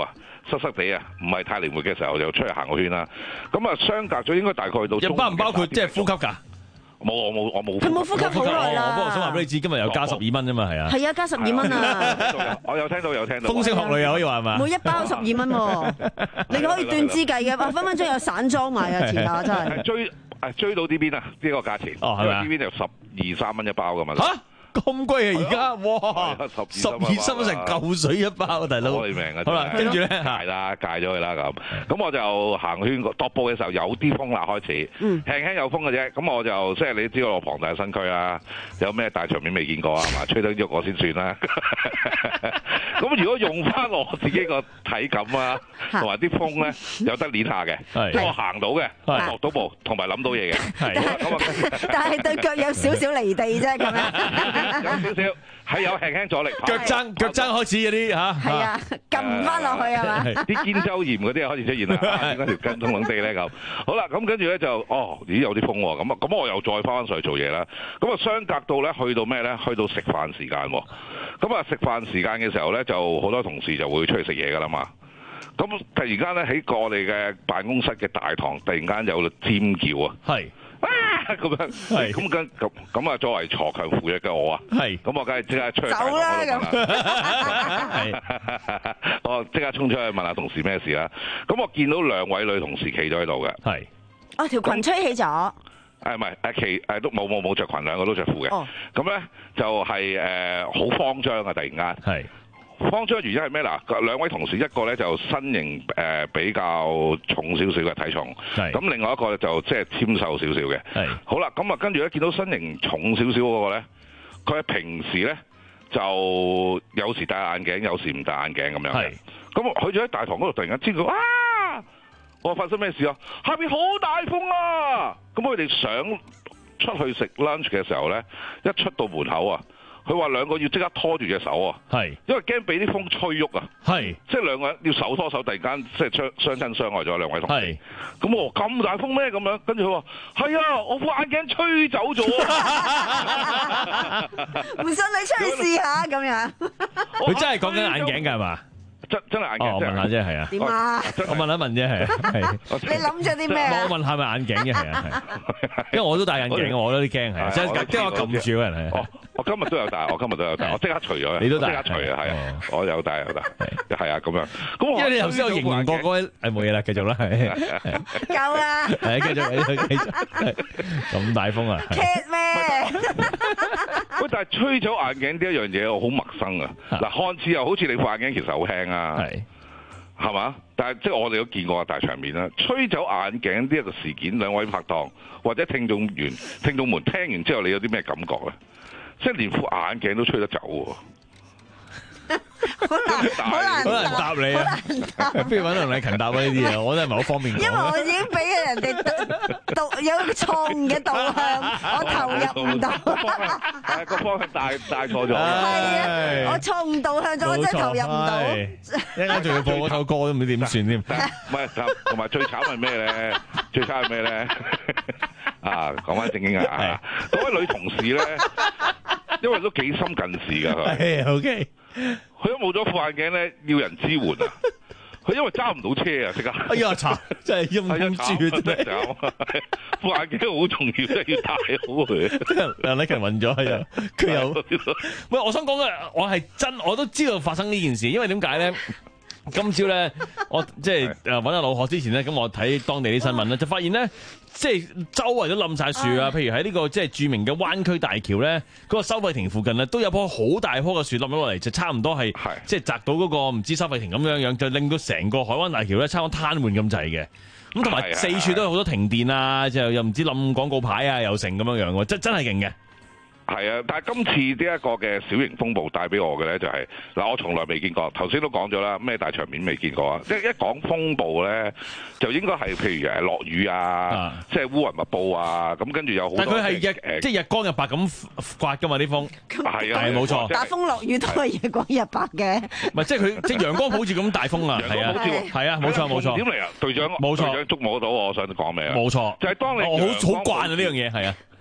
濕濕地啊，唔係太靈活嘅時候，就出去行個圈啦。咁啊，相隔咗應該大概到。 又包唔包括即係呼吸㗎？ 冇，我冇，我冇。 佢冇呼吸好耐啦。 不過想話俾你知，今日又加十二蚊啫嘛，係啊。 係啊，加十二蚊啊！ 我有聽到，有聽到。 風聲鶴唳又可以話係嘛？ 每一包十二蚊喎，你可以斷肢計嘅，分分鐘有散裝賣啊！遲下真係。 追誒追到呢邊啊！呢個價錢。 哦，係咪啊？ 呢邊就十二三蚊一包㗎嘛。 嚇！咁貴啊！而家哇，十二三蚊成嚿水一包，大佬。 攞你命啊！ 好啦，跟住咧戒啦，戒咗佢啦咁。咁我就行圈踱步嘅時候有啲風啦，開始，輕輕有風嘅啫。咁我就即係你知道我龐大身軀啦，有咩大場面未見過啊？係嘛，吹得喐我先算啦。咁如果用翻我自己個體感啊，同埋啲風咧有得練下嘅，即係我行到嘅，踱到步，同埋諗到嘢嘅。係。 但係對腳有少少離地啫，咁樣。 有少少係有輕輕阻力， 腳踭腳踭開始嗰啲嚇， 係啊，撳唔翻落去係嘛？ 啲肩周炎嗰啲開始出現啦，點解條筋通冷地咧咁？好啦，咁跟住咧就哦，咦有啲風喎，咁啊咁我又再翻返上去做嘢啦。咁啊相隔到咧去到咩咧？去到食飯時間喎。咁啊食飯時間嘅時候咧，就好多同事就會出去食嘢噶啦嘛。咁突然間咧喺我哋嘅辦公室嘅大堂，突然間有尖叫啊！ 係。 啊咁樣，咁跟咁咁啊，作為鋤強扶弱嘅我啊，係，咁我梗係即刻出去走啦咁，我即刻衝出去問下同事咩事啦。咁我見到兩位女同事企咗喺度嘅，係， 哦條裙吹起咗， 誒唔係誒企誒都冇冇冇著裙，兩個都着褲嘅，咁咧就係誒好慌張啊！突然間係。慌張原因係咩嗱？兩位同事一個咧就身形誒比較重少少嘅體重，咁另外一個就即係纖瘦少少嘅。係好啦，咁啊跟住咧見到身形重少少嗰個咧，佢係平時咧就有時戴眼鏡，有時唔戴眼鏡咁樣嘅。咁佢就喺大堂嗰度突然間知道啊！我話發生咩事啊？下邊好大風啊！咁佢哋想出去食 lunch 嘅時候咧，一出到門口啊！佢話兩個要即刻拖住隻手啊，係，因為驚俾啲風吹喐啊，係，即係兩個人要手拖手，突然間即係相相親相愛咗兩位同事，係，咁我話咁大風咩咁樣？跟住佢話係啊，我副眼鏡吹走咗啊， 唔信你出去試下咁樣， 佢真係講緊眼鏡㗎係嘛？ 真真係眼鏡， 我問下啫，係啊。 點啊？ 我問一問啫，係啊。係。 你諗咗啲咩啊？ 我問下咪眼鏡嘅，係啊，係。因為我都戴眼鏡，我都啲驚係。即係即係我撳住嗰人係。 我今日都有戴，我今日都有戴，我即刻除咗。 你都戴？ 即刻除啊，係啊，我有戴有戴，係啊咁樣。咁因為你頭先有形容過嗰位，誒冇嘢啦，繼續啦，係。 夠啦。 係繼續繼續繼續。咁大風啊 ？cat 咩？ 喂，但係吹走眼鏡呢一樣嘢，我好陌生啊！嗱，看似又好似你副眼鏡其實好輕啊，係係嘛？但係即係我哋都見過大場面啦，吹走眼鏡呢一個事件，兩位拍檔或者聽眾員、聽眾們聽完之後，你有啲咩感覺咧？即係連副眼鏡都吹得走喎。 好難，好難， 好難答你啊！不如揾梁禮勤答啊呢啲嘢，我真係唔係好方便講。 因為我已經俾人哋導有錯誤嘅導向，我投入唔到。 係個方向帶帶錯咗。 係啊，我錯誤導向咗，我真係投入唔到。 一陣間仲要播嗰首歌都唔知點算添。 唔係，同埋最慘係咩咧？最慘係咩咧？啊，講翻正經啊！嗰位女同事咧，因為都幾深近視㗎佢。 係 OK。 佢都冇咗副眼鏡咧，要人支援啊！佢因為揸唔到車啊，即刻。哎呀，慘！真係陰公豬真係。副眼鏡好重要，真係要戴好佢。 梁禮勤暈咗係啊，佢又。喂，我想講嘅，我係真，我都知道發生呢件事，因為點解咧？今朝咧，我即係誒揾阿老何之前咧，咁我睇當地啲新聞咧，就發現咧，即係周圍都冧晒樹啊！譬如喺呢個即係著名嘅灣區大橋咧，嗰個收費亭附近咧，都有棵好大棵嘅樹冧咗落嚟，就差唔多係即係砸到嗰個唔知收費亭咁樣樣，就令到成個海灣大橋咧差唔多癱瘓咁滯嘅。咁同埋四處都有好多停電啊，就又唔知冧廣告牌啊，又成咁樣樣喎，真真係勁嘅。 係啊，但係今次呢一個嘅小型風暴帶俾我嘅咧就係、是、嗱，我從來未見過。頭先都講咗啦，咩大場面未見過啊！即係一講風暴咧，就應該係譬如誒落雨啊，啊即係烏雲密佈啊，咁跟住有好多。但佢係日誒，即係日光日白咁刮㗎嘛啲風。係啊，係冇錯。 打風落雨都係日光日白嘅。 唔係，即係佢即係陽光普照咁大風啊！係啊，係啊，冇錯冇錯。 點嚟啊？隊長，冇錯，隊長捉摸到我想講咩啊？ 冇錯， 就係當你我好好慣啊呢樣嘢係啊。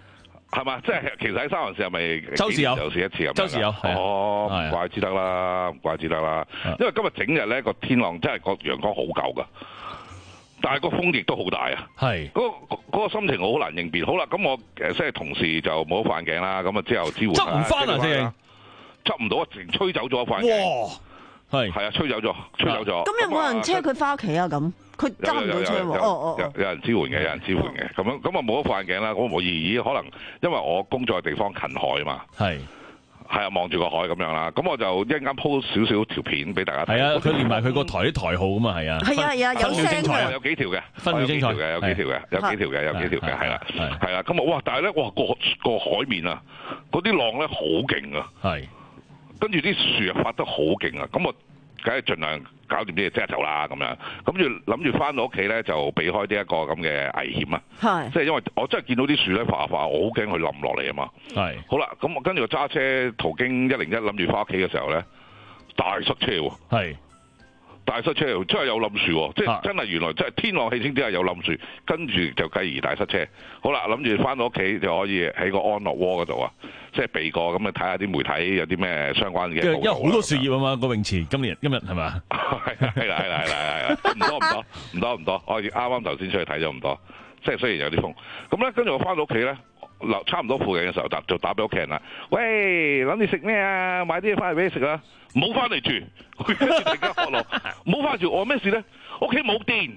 係嘛？即係其實喺三藩市係咪周時有就試一次咁？ 周時有， 哦，唔怪之得啦，唔怪之得啦。因為今日整日咧個天浪真係個陽光好夠㗎，但係個風亦都好大啊。 係嗰、嗰個嗰個心情我好難應變。好啦，咁我誒即係同事就冇咗塊鏡啦，咁啊之後支援執唔翻啊，正執唔到啊，直吹走咗塊鏡。 哇！係係啊，吹走咗，吹走咗。 咁有冇人車佢翻屋企啊？咁佢揸唔到車喎。哦哦有有人支援嘅，有人支援嘅。咁樣咁啊冇咗塊鏡啦。咁我咦可能因為我工作嘅地方近海啊嘛。 係係啊，望住個海咁樣啦。咁我就一陣間 po 少少條片俾大家睇。 係啊，佢連埋佢個台啲台號咁嘛，係啊。 係啊係啊，有聲㗎。 有幾條嘅， 分秒精彩嘅，有幾條嘅，有幾條嘅，有幾條嘅，係啦，係啦。咁啊哇！但係咧，哇個個海面啊，嗰啲浪咧好勁啊。 係。跟住啲樹啊發得好勁啊！咁我梗係盡量搞掂啲嘢即刻走啦咁樣。咁住諗住翻到屋企咧，就避開呢一個咁嘅危險啊！ 係， 即係因為我真係見到啲樹咧發發，我好驚佢冧落嚟啊嘛！ 係。好啦，咁我跟住我揸車途經一零一，諗住翻屋企嘅時候咧，大塞車喎。 係。 大塞車真係有冧樹喎，即係真係原來真係天朗氣清，真係有冧樹，跟住就繼而大塞車。好啦，諗住翻到屋企就可以喺個安樂窩嗰度啊，即係避過咁啊，睇下啲媒體有啲咩相關嘅。 因為好多樹葉啊嘛，個泳池今年今日係咪？ 係啦係啦係啦係啦，唔多唔多唔多唔多，我啱啱頭先出去睇咗唔多，即係雖然有啲風。咁咧跟住我翻到屋企咧，差唔多附近嘅時候，就打俾屋企人啦。喂，諗住食咩啊？買啲嘢翻嚟俾你食啦。唔好翻嚟住，跟住突然間學落，唔好翻住。我咩事咧？屋企冇電。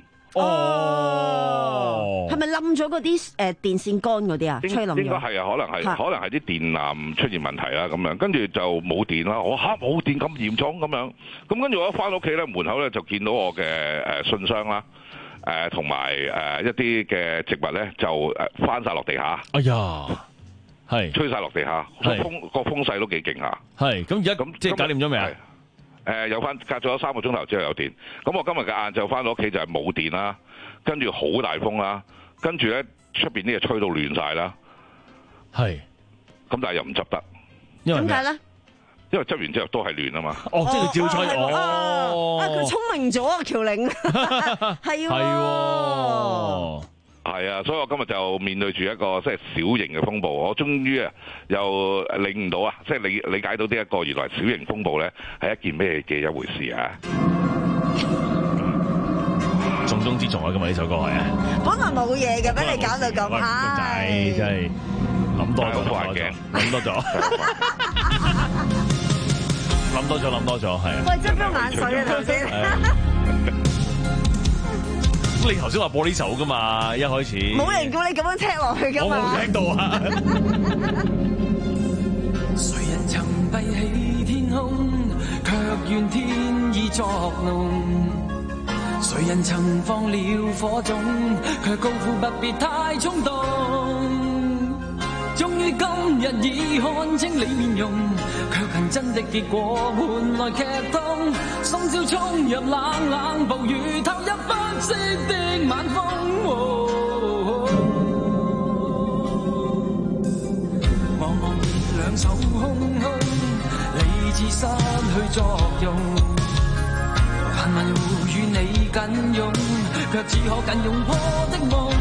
哦，係咪冧咗嗰啲誒電線杆嗰啲啊？吹冧咗。 應該係啊，可能係，可能係啲電纜出現問題啦，咁樣跟住就冇電啦。我嚇冇電咁嚴重咁樣，咁跟住我一翻到屋企咧，門口咧就見到我嘅誒信箱啦，誒同埋誒一啲嘅植物咧就誒翻晒落地下。 哎呀！係吹晒落地下，個風個風勢都幾勁下。 係咁而家咁即係搞掂咗未啊？ 誒有翻隔咗三個鐘頭之後有電。咁我今日嘅晏晝翻到屋企就係冇電啦，跟住好大風啦，跟住咧出邊啲嘢吹到亂晒啦。 係。 咁但係又唔執得。 點解咧？ 因為執完之後都係亂啊嘛。 哦，即係照吹哦。 啊，佢聰明咗啊，喬玲。係喎。係喎。 係啊，所以我今日就面對住一個即係小型嘅風暴，我終於啊又領悟到啊，即係理理解到呢一個原來小型風暴咧係一件咩嘅一回事啊！ 重中之重啊！今日呢首歌係啊， 本來冇嘢嘅，俾你搞到咁， 唉，真係諗多咗， 環境諗多咗，諗多咗，諗多咗，係啊！ 喂，真係眼水啊頭先。 你頭先話播呢首噶嘛？一開始冇人叫你咁樣踢落去噶嘛？ 我冇聽到啊！ 誰人曾閉起天空，卻怨天意作弄？誰人曾放了火種，卻高呼不必太衝動？終於今日已看清你面容，卻憑真的結果換來劇痛。深宵衝入冷冷暴雨，投入不息的晚風。茫茫然兩手空空，理智失去作用。還問會與你緊擁，卻只可緊擁破的夢。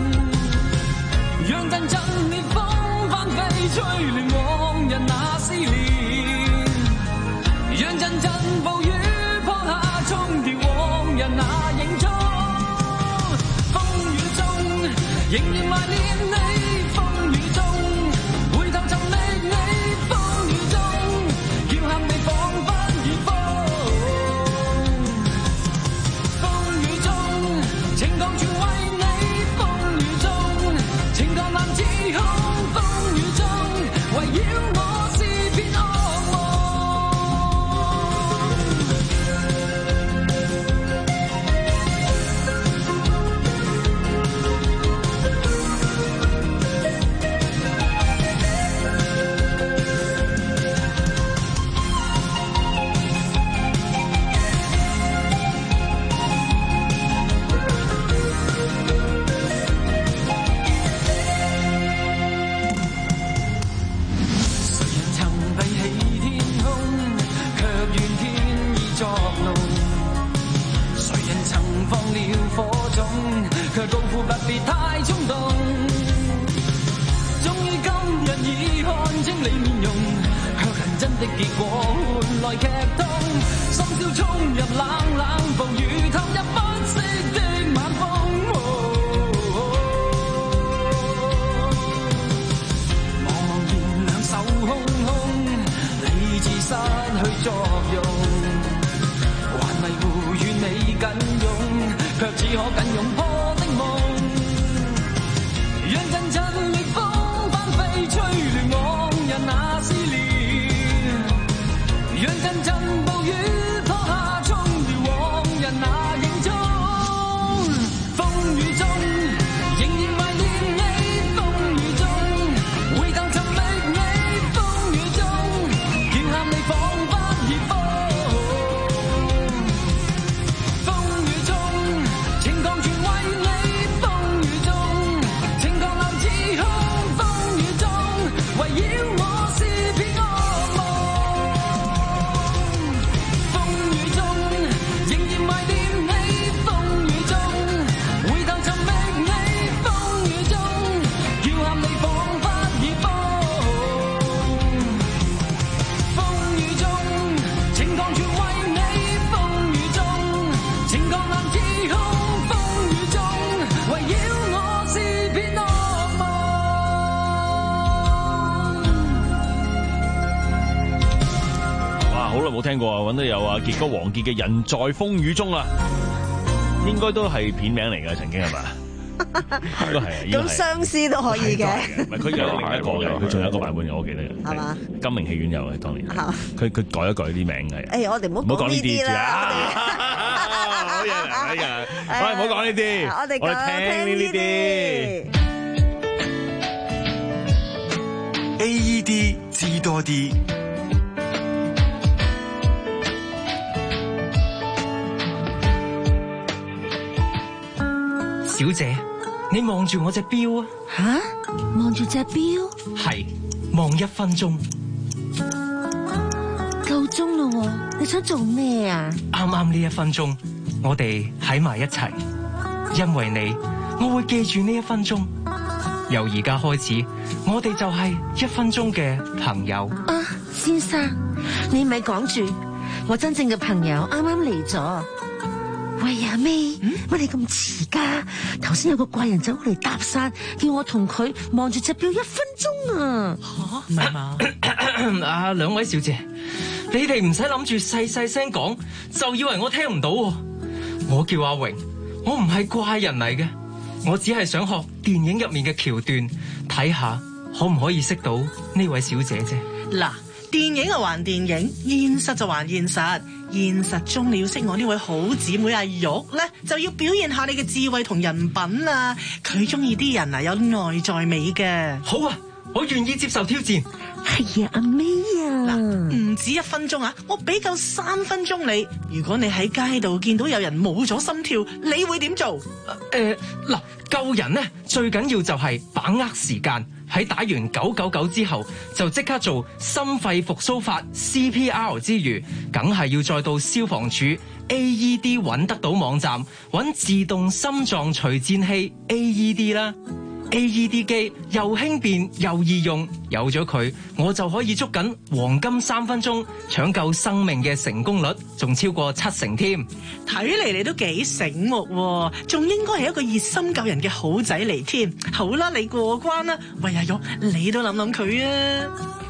讓陣陣烈風翻飛，吹亂往日那思念。讓陣陣暴雨撲下，沖掉往日那影蹤。風雨中仍然懷念你，風雨中回頭尋覓你，風雨中叫喊你彷彿如風。風雨中情抗全為你，風雨中情抗難自控，風雨中圍繞我是片噩夢。卻高呼不必太衝動，終於今結果換來劇痛，深宵衝入冷冷暴雨，投入不息的晚風。茫茫然兩手空空，理智失去作用，還迷糊與你緊擁，卻只可緊擁破的夢。讓陣陣烈風翻飛，吹亂往日那思念。讓陣陣暴雨拖下，沖掉往日那影蹤。風雨中仍然懷念你，風雨中回頭尋覓你，風雨中叫喊你彷彿熱風。風雨中情狂全為你，風雨中情狂浪似空，風雨中圍繞我是片噩夢。風雨中仍然懷念你，風雨中回頭尋覓你，風雨中叫喊你彷彿熱風。風雨中情狂全為你，風雨中情狂浪似空，風雨中圍繞我是片噩夢。 哇，好耐冇聽過啊！揾到有啊傑哥王傑嘅《人在風雨中》啊，應該都係片名嚟嘅，曾經係嘛？應該係啊，應該係咁相思都可以嘅。 唔係佢有另一個嘅，佢仲有一個版本嘅，我記得嘅。 係嘛？ 金明戲院有嘅當年。佢佢改一改啲名係。 誒，我哋唔好唔好講呢啲呢啲啦。 好嘢，好嘢，喂，唔好講呢啲， 我哋我哋聽呢啲。 A E D 知多啲。 小姐，你望住我隻錶啊！ 吓，望住隻錶？ 係，望一分鐘。 夠鐘咯喎，你想做咩啊？ 啱啱呢一分鐘，我哋喺埋一齊，因為你，我會記住呢一分鐘。由而家開始，我哋就係一分鐘嘅朋友。 啊，先生，你咪講住，我真正嘅朋友啱啱嚟咗。喂，阿 May，乜你咁遲噶？頭先有個怪人走過嚟搭訕，叫我同佢望住隻錶一分鐘啊！ 吓，唔係嘛？啊，兩位小姐，你哋唔使諗住細細聲講，就以為我聽唔到。我叫阿榮，我唔係怪人嚟嘅，我只係想學電影入面嘅橋段，睇下可唔可以識到呢位小姐啫。 嗱，電影就還電影，現實就還現實。現實中你要識我呢位好姊妹阿玉咧，就要表現下你嘅智慧同人品啊！佢中意啲人啊有內在美嘅。 好啊，我願意接受挑戰。 係啊，阿 May 啊， 嗱，唔止一分鐘啊，我俾夠三分鐘你。如果你喺街度見到有人冇咗心跳，你會點做？ 誒，嗱，救人咧最緊要就係把握時間。喺打完九九九之後，就即刻做心肺復甦法 C P R 之餘，梗係要再到消防處 A E D 揾得到網站揾自動心臟除顫器 A E D 啦。A E D 機又輕便又易用，有咗佢，我就可以捉緊黃金三分鐘，搶救生命嘅成功率仲超過七成添。 睇嚟你都幾醒目喎，仲應該係一個熱心救人嘅好仔嚟添。好啦，你過關啦。喂，阿玉，你都諗諗佢啊。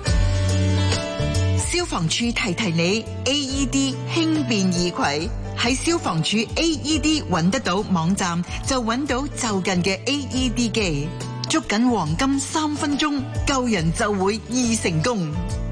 消防處提提你 ，A E D 輕便易攜。喺消防處 A E D 揾得到網站，就揾到就近嘅 A E D 機，捉緊黃金三分鐘，救人就會易成功。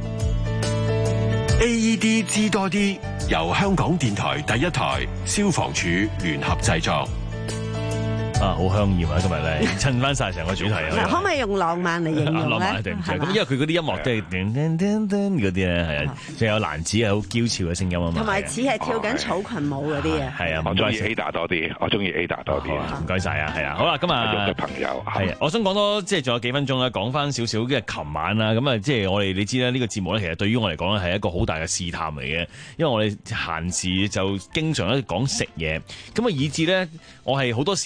A E D 知多啲，由香港電台第一台消防處聯合製作。 啊，好香豔啊！今日咧襯翻晒成個主題啊！ 可唔可以用浪漫嚟形容咧？ 浪漫對唔住，咁因為佢嗰啲音樂都係叮叮叮叮嗰啲咧，係啊，仲有蘭子係好嬌俏嘅聲音啊嘛， 同埋似係跳緊草裙舞嗰啲啊。 係啊， 我中意 Ada 多啲，我中意 Ada 多啲。 唔該晒啊，係啊，好啦，今日嘅朋友係啊，我想講多即係仲有幾分鐘咧，講翻少少嘅琴晚啦。咁啊，即係我哋你知咧，呢個節目咧，其實對於我嚟講咧係一個好大嘅試探嚟嘅，因為我哋閒時就經常咧講食嘢，咁啊以至咧我係好多時都係喺個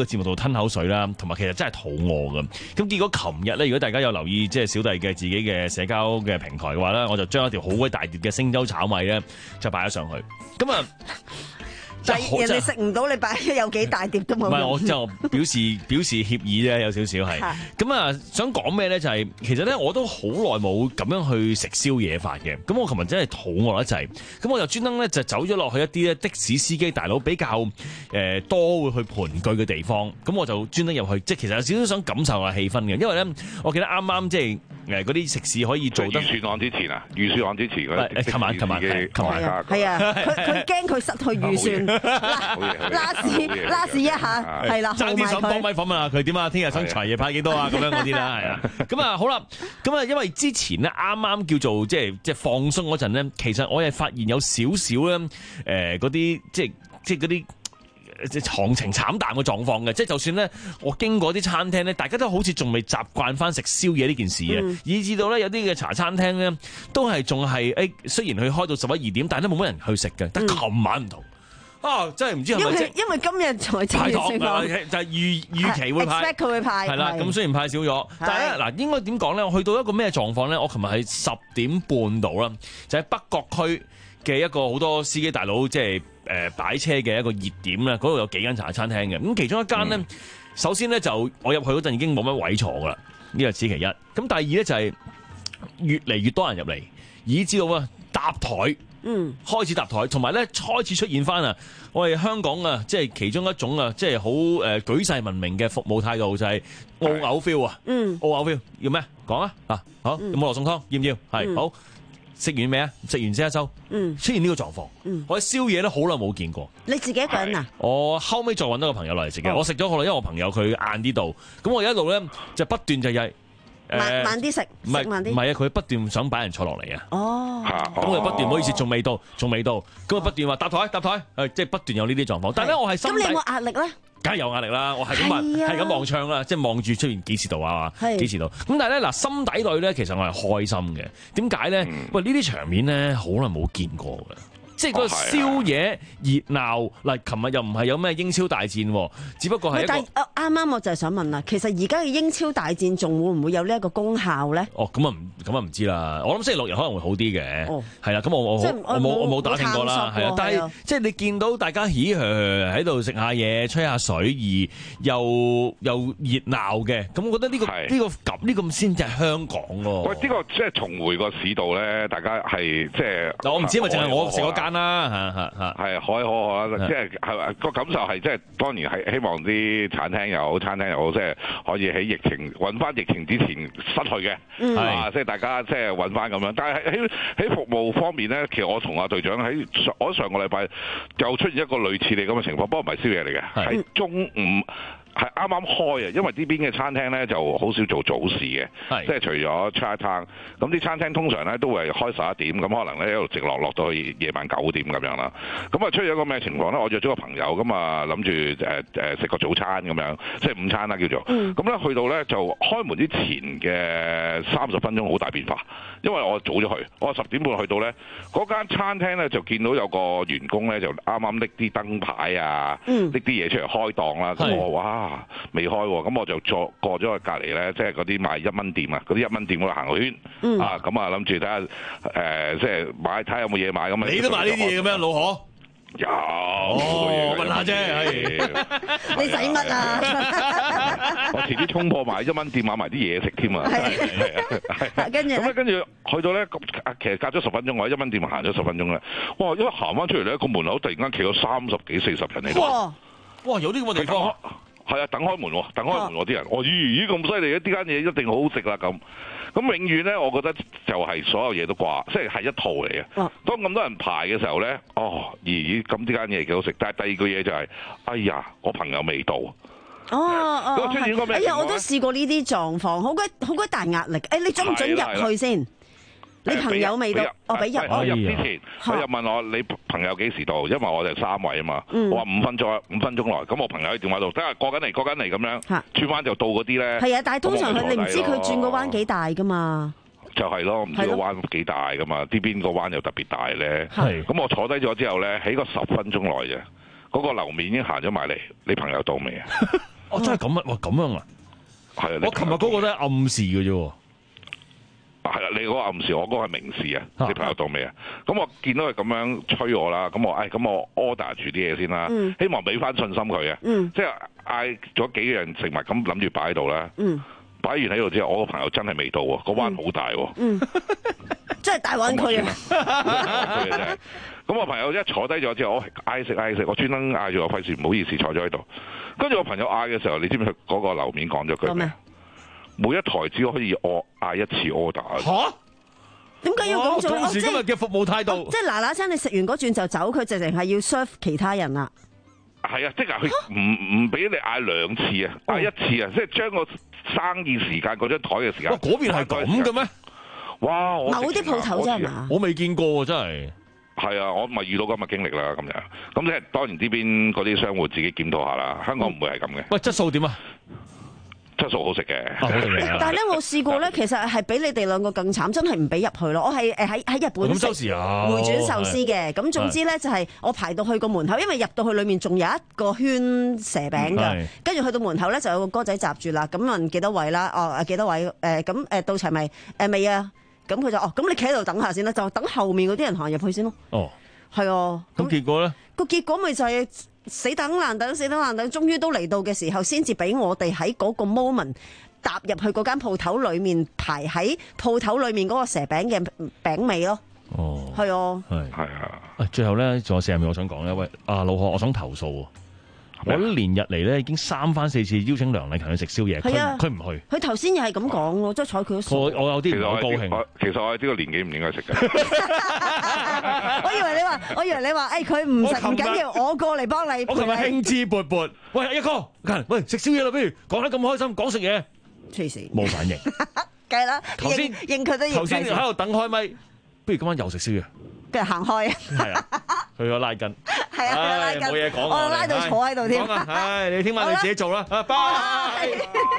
個節目度吞口水啦，同埋其實真係肚餓㗎。咁結果琴日咧，如果大家有留意即係小弟嘅自己嘅社交嘅平台嘅話咧，我就將一條好鬼大碟嘅星洲炒米咧就擺咗上去。咁啊〜 人哋食唔到，你擺咗有幾大碟都冇。唔係， 我就表示表示歉意啫，有少少係。咁啊，想講咩咧？就係、是、其實咧，我都好耐冇咁樣去食宵夜飯嘅。咁我琴日真係肚餓一滯，咁我就專登咧就走咗落去一啲咧的士司機大佬比較誒、呃、多會去盤踞嘅地方。咁我就專登入去，即係其實有少少想感受下氣氛嘅。因為咧，我記得啱啱即係誒嗰啲食肆可以做得預算案之前啊，預算案之前嗰啲。 琴晚琴晚琴晚係啊，佢佢驚佢失去預算。拉屎拉屎一下，係啦， 爭啲想幫米訪問下佢點啊？聽日想財爺派幾多啊？咁樣嗰啲啦，係啊。咁啊好啦，咁啊因為之前咧啱啱叫做即係即係放鬆嗰陣咧，其實我係發現有少少咧誒嗰啲即係即係嗰啲即係行情慘淡嘅狀況嘅，即係就算咧我經過啲餐廳咧，大家都好似仲未習慣翻食宵夜呢件事嘅，嗯、以至到咧有啲嘅茶餐廳咧都係仲係誒，雖然佢開到十一二點，但係都冇乜人去食嘅。但係琴晚唔同。啊！真係唔知係咪即係因為今日財政預算案就係預預期會派， 佢會派係啦。咁雖然派少咗，但係咧嗱，應該點講咧？我去到一個咩狀況咧？我琴日係十點半度啦，就喺北角區嘅一個好多司機大佬即係誒擺車嘅一個熱點咧，嗰度有幾間茶餐廳嘅。咁其中一間咧，嗯、首先咧就我入去嗰陣已經冇乜位坐噶啦，呢個此其一。咁第二咧就係越嚟越多人入嚟，以至到啊搭台。嗯，開始搭台，同埋咧開始出現翻啊！我哋香港啊，即係其中一種啊，即係好誒舉世聞名嘅服務態度就係澳牛 feel 啊！嗯，澳牛 feel 要咩？講啊！啊好，有冇羅宋湯？要唔要？係、嗯、好，食完未啊？食完先一周。嗯，出現呢個狀況。嗯，我宵夜咧好耐冇見過。 你自己一個人啊？ 我後尾再揾到個朋友落嚟食嘅，哦、我食咗好耐，因為我朋友佢晏啲到，咁我一路咧就不斷就係。 慢慢啲食， 唔係唔係啊！佢不斷想擺人坐落嚟啊！哦，咁佢不斷唔好意思，仲未到，仲未到，咁啊不斷話搭台搭台，誒即係不斷有呢啲狀況。但係咧，我係心底咁，你有冇壓力咧？梗係有壓力啦！我係咁問，係咁望窗啦，即係望住出邊幾時到啊？幾時到？咁但係咧嗱，心底裏咧，其實我係開心嘅。點解咧？喂，呢啲場面咧，好耐冇見過㗎。即係嗰個宵夜熱鬧嗱，琴日又唔係有咩英超大戰，只不過係一個。但係啱啱我就係想問啦，其實而家嘅英超大戰仲會唔會有呢一個功效咧？ 哦，咁啊唔咁啊唔知啦。我諗星期六日可能會好啲嘅。哦，係啦，咁我我我冇我冇打聽過啦，係啊。但係即係你見到大家嘻嘻喺度食下嘢、吹下水，而又又熱鬧嘅，咁我覺得呢個呢個咁呢個先至係香港喎。 喂，呢個即係重回個市道咧，大家係即係。 我唔知咪淨係我食嗰間啦，嚇嚇嚇， 係可可可啦，即係係個感受係即係當然係希望啲餐廳又好、餐廳又好，即係可以喺疫情揾翻疫情之前失去嘅，嗯、啊，即係大家即係揾翻咁樣。但係喺喺服務方面咧，其實我同阿隊長喺我上個禮拜又出現一個類似你咁嘅情況，不過唔係宵夜嚟嘅，係、嗯、中午。係啱啱開啊，因為呢邊嘅餐廳咧就好少做早市嘅，即係除咗 Chinatown，咁啲餐廳通常咧都會係開十一點，咁可能咧一路直落落到去夜晚九點咁樣啦。咁啊出咗一個咩情況咧？我約咗個朋友，咁啊諗住誒誒食個早餐咁樣，即係午餐啦叫做。咁咧、嗯、去到咧就開門之前嘅三十分鐘好大變化，因為我早咗去，我十點半去到咧，嗰間餐廳咧就見到有個員工咧就啱啱拎啲燈牌啊，拎啲嘢出嚟開檔啦。咁我哇〜未開喎，咁我就坐過咗去隔離咧，即係嗰啲賣一蚊店啊，嗰啲一蚊店嗰度行圈，嗯、啊，咁啊諗住睇下誒，即係買睇下有冇嘢買咁啊。你都買呢啲嘢嘅咩，老何？有， 哦，問下啫， 你使乜啊？ 我遲啲衝破埋一蚊店買埋啲嘢食添啊！係啊，跟住咁咧，跟住去到咧，其實隔咗十分鐘，我喺一蚊店行咗十分鐘咧，哇！因為行翻出嚟咧，個門口突然間企咗三十幾四十人喺度。哇！ 哇！有啲咁嘅地方。 係啊，等開門喎，等開門喎啲人，我咦咦咁犀利嘅，呢間嘢一定好好食啦咁。咁永遠咧，我覺得就係所有嘢都掛，即係係一套嚟嘅。哦、當咁多人排嘅時候咧，哦咦咦，咁呢間嘢幾好食。但係第二個嘢就係、是，哎呀，我朋友未到。哦哦，出現個咩？哎呀，我都試過呢啲狀況，好鬼好鬼大壓力。誒、哎，你準唔準入去先？你朋友未到，我俾入。 我入之前，佢又問我你朋友幾時到？因為我哋三位啊嘛。我話五分鐘，五分鐘內。咁我朋友喺電話度，等下過緊嚟，過緊嚟咁樣。轉彎就到嗰啲咧。係啊，但係通常佢你唔知佢轉個彎幾大噶嘛。 就係咯，唔知個彎幾大噶嘛？呢邊個彎又特別大咧。係。咁我坐低咗之後咧，喺個十分鐘內啫，嗰個樓面已經行咗埋嚟。你朋友到未啊？ 哦，真係咁啊！哇，咁樣啊！ 係啊， 我琴日嗰個都係暗示嘅啫。 係啦，你嗰個暗示，我嗰個係明示啊！你朋友到未啊？咁我見到佢咁樣催我啦，咁我誒咁我 order 住啲嘢先啦，嗯、希望俾翻信心佢啊！嗯、即係嗌咗幾樣食物咁諗住擺喺度啦。擺完喺度之後，我個朋友真係未到喎，個灣好大喎。嗯， 真係大灣區啊！ 咁我朋友一坐低咗之後，我嗌食嗌食，我專登嗌住我費事唔好意思坐咗喺度。跟住我朋友嗌嘅時候，你知唔知佢嗰個樓面講咗句咩？每一台只可以我嗌一次 order。 嚇？ 點解要咁做？ 今時今日嘅服務態度， 即係嗱嗱聲，你食完嗰轉就走，佢直情係要 serve 其他人啦。 係啊，即係佢唔唔俾你嗌兩次啊，嗌一次啊，即係將個生意時間嗰張台嘅時間。 哇，嗰邊係咁嘅咩？ 哇！我某啲鋪頭啫係嘛？ 我未見過喎，真係。 係啊，我咪遇到咁嘅經歷啦，咁樣。咁即係當然呢邊嗰啲商戶自己檢討下啦。香港唔會係咁嘅。 喂，質素點啊？ 質素好食嘅。 但係咧，我試過咧，其實係比你哋兩個更慘，真係唔俾入去咯。我係誒喺喺日本食回轉壽司嘅。咁總之咧就係我排到去個門口，因為入到去裡面仲有一個圈蛇餅㗎。跟住去到門口咧就有個哥仔閘住啦。咁問幾多位啦？哦，幾多位？誒咁誒到齊未？誒未啊？咁佢就哦，咁你企喺度等下先啦，就等後面嗰啲人行入去先咯。哦，係啊。咁結果咧？個結果咪就係死等爛等，死等爛等，終於都嚟到嘅時候，先至俾我哋喺嗰個 moment 踏入去嗰間鋪頭裏面，排喺鋪頭裏面嗰個蛇餅嘅餅尾咯。哦，係啊， 係係啊。最後咧，仲有四十秒，我想講咧，喂，阿老何，我想投訴。我連日嚟咧已經三番四次邀請梁麗勤去食宵夜，佢佢唔去。 佢頭先又係咁講喎，即係睬佢都傻。 我我有啲唔好高興。 其實我係呢個年紀唔應該食嘅。 我以為你話，我以為你話，誒佢唔食唔緊要，我過嚟幫你。 我琴日興致勃勃，喂一哥，喂食宵夜啦，不如講得咁開心，講食嘢。 黐線。 冇反應。 計啦， 頭先應佢都應。 頭先喺度等開咪，不如今晚又食宵夜。 跟住行開。 係啊，去咗拉筋。 係啊，去咗拉筋。 冇嘢講。 我拉到坐喺度添。 唉，你聽晚你自己做啦。拜拜。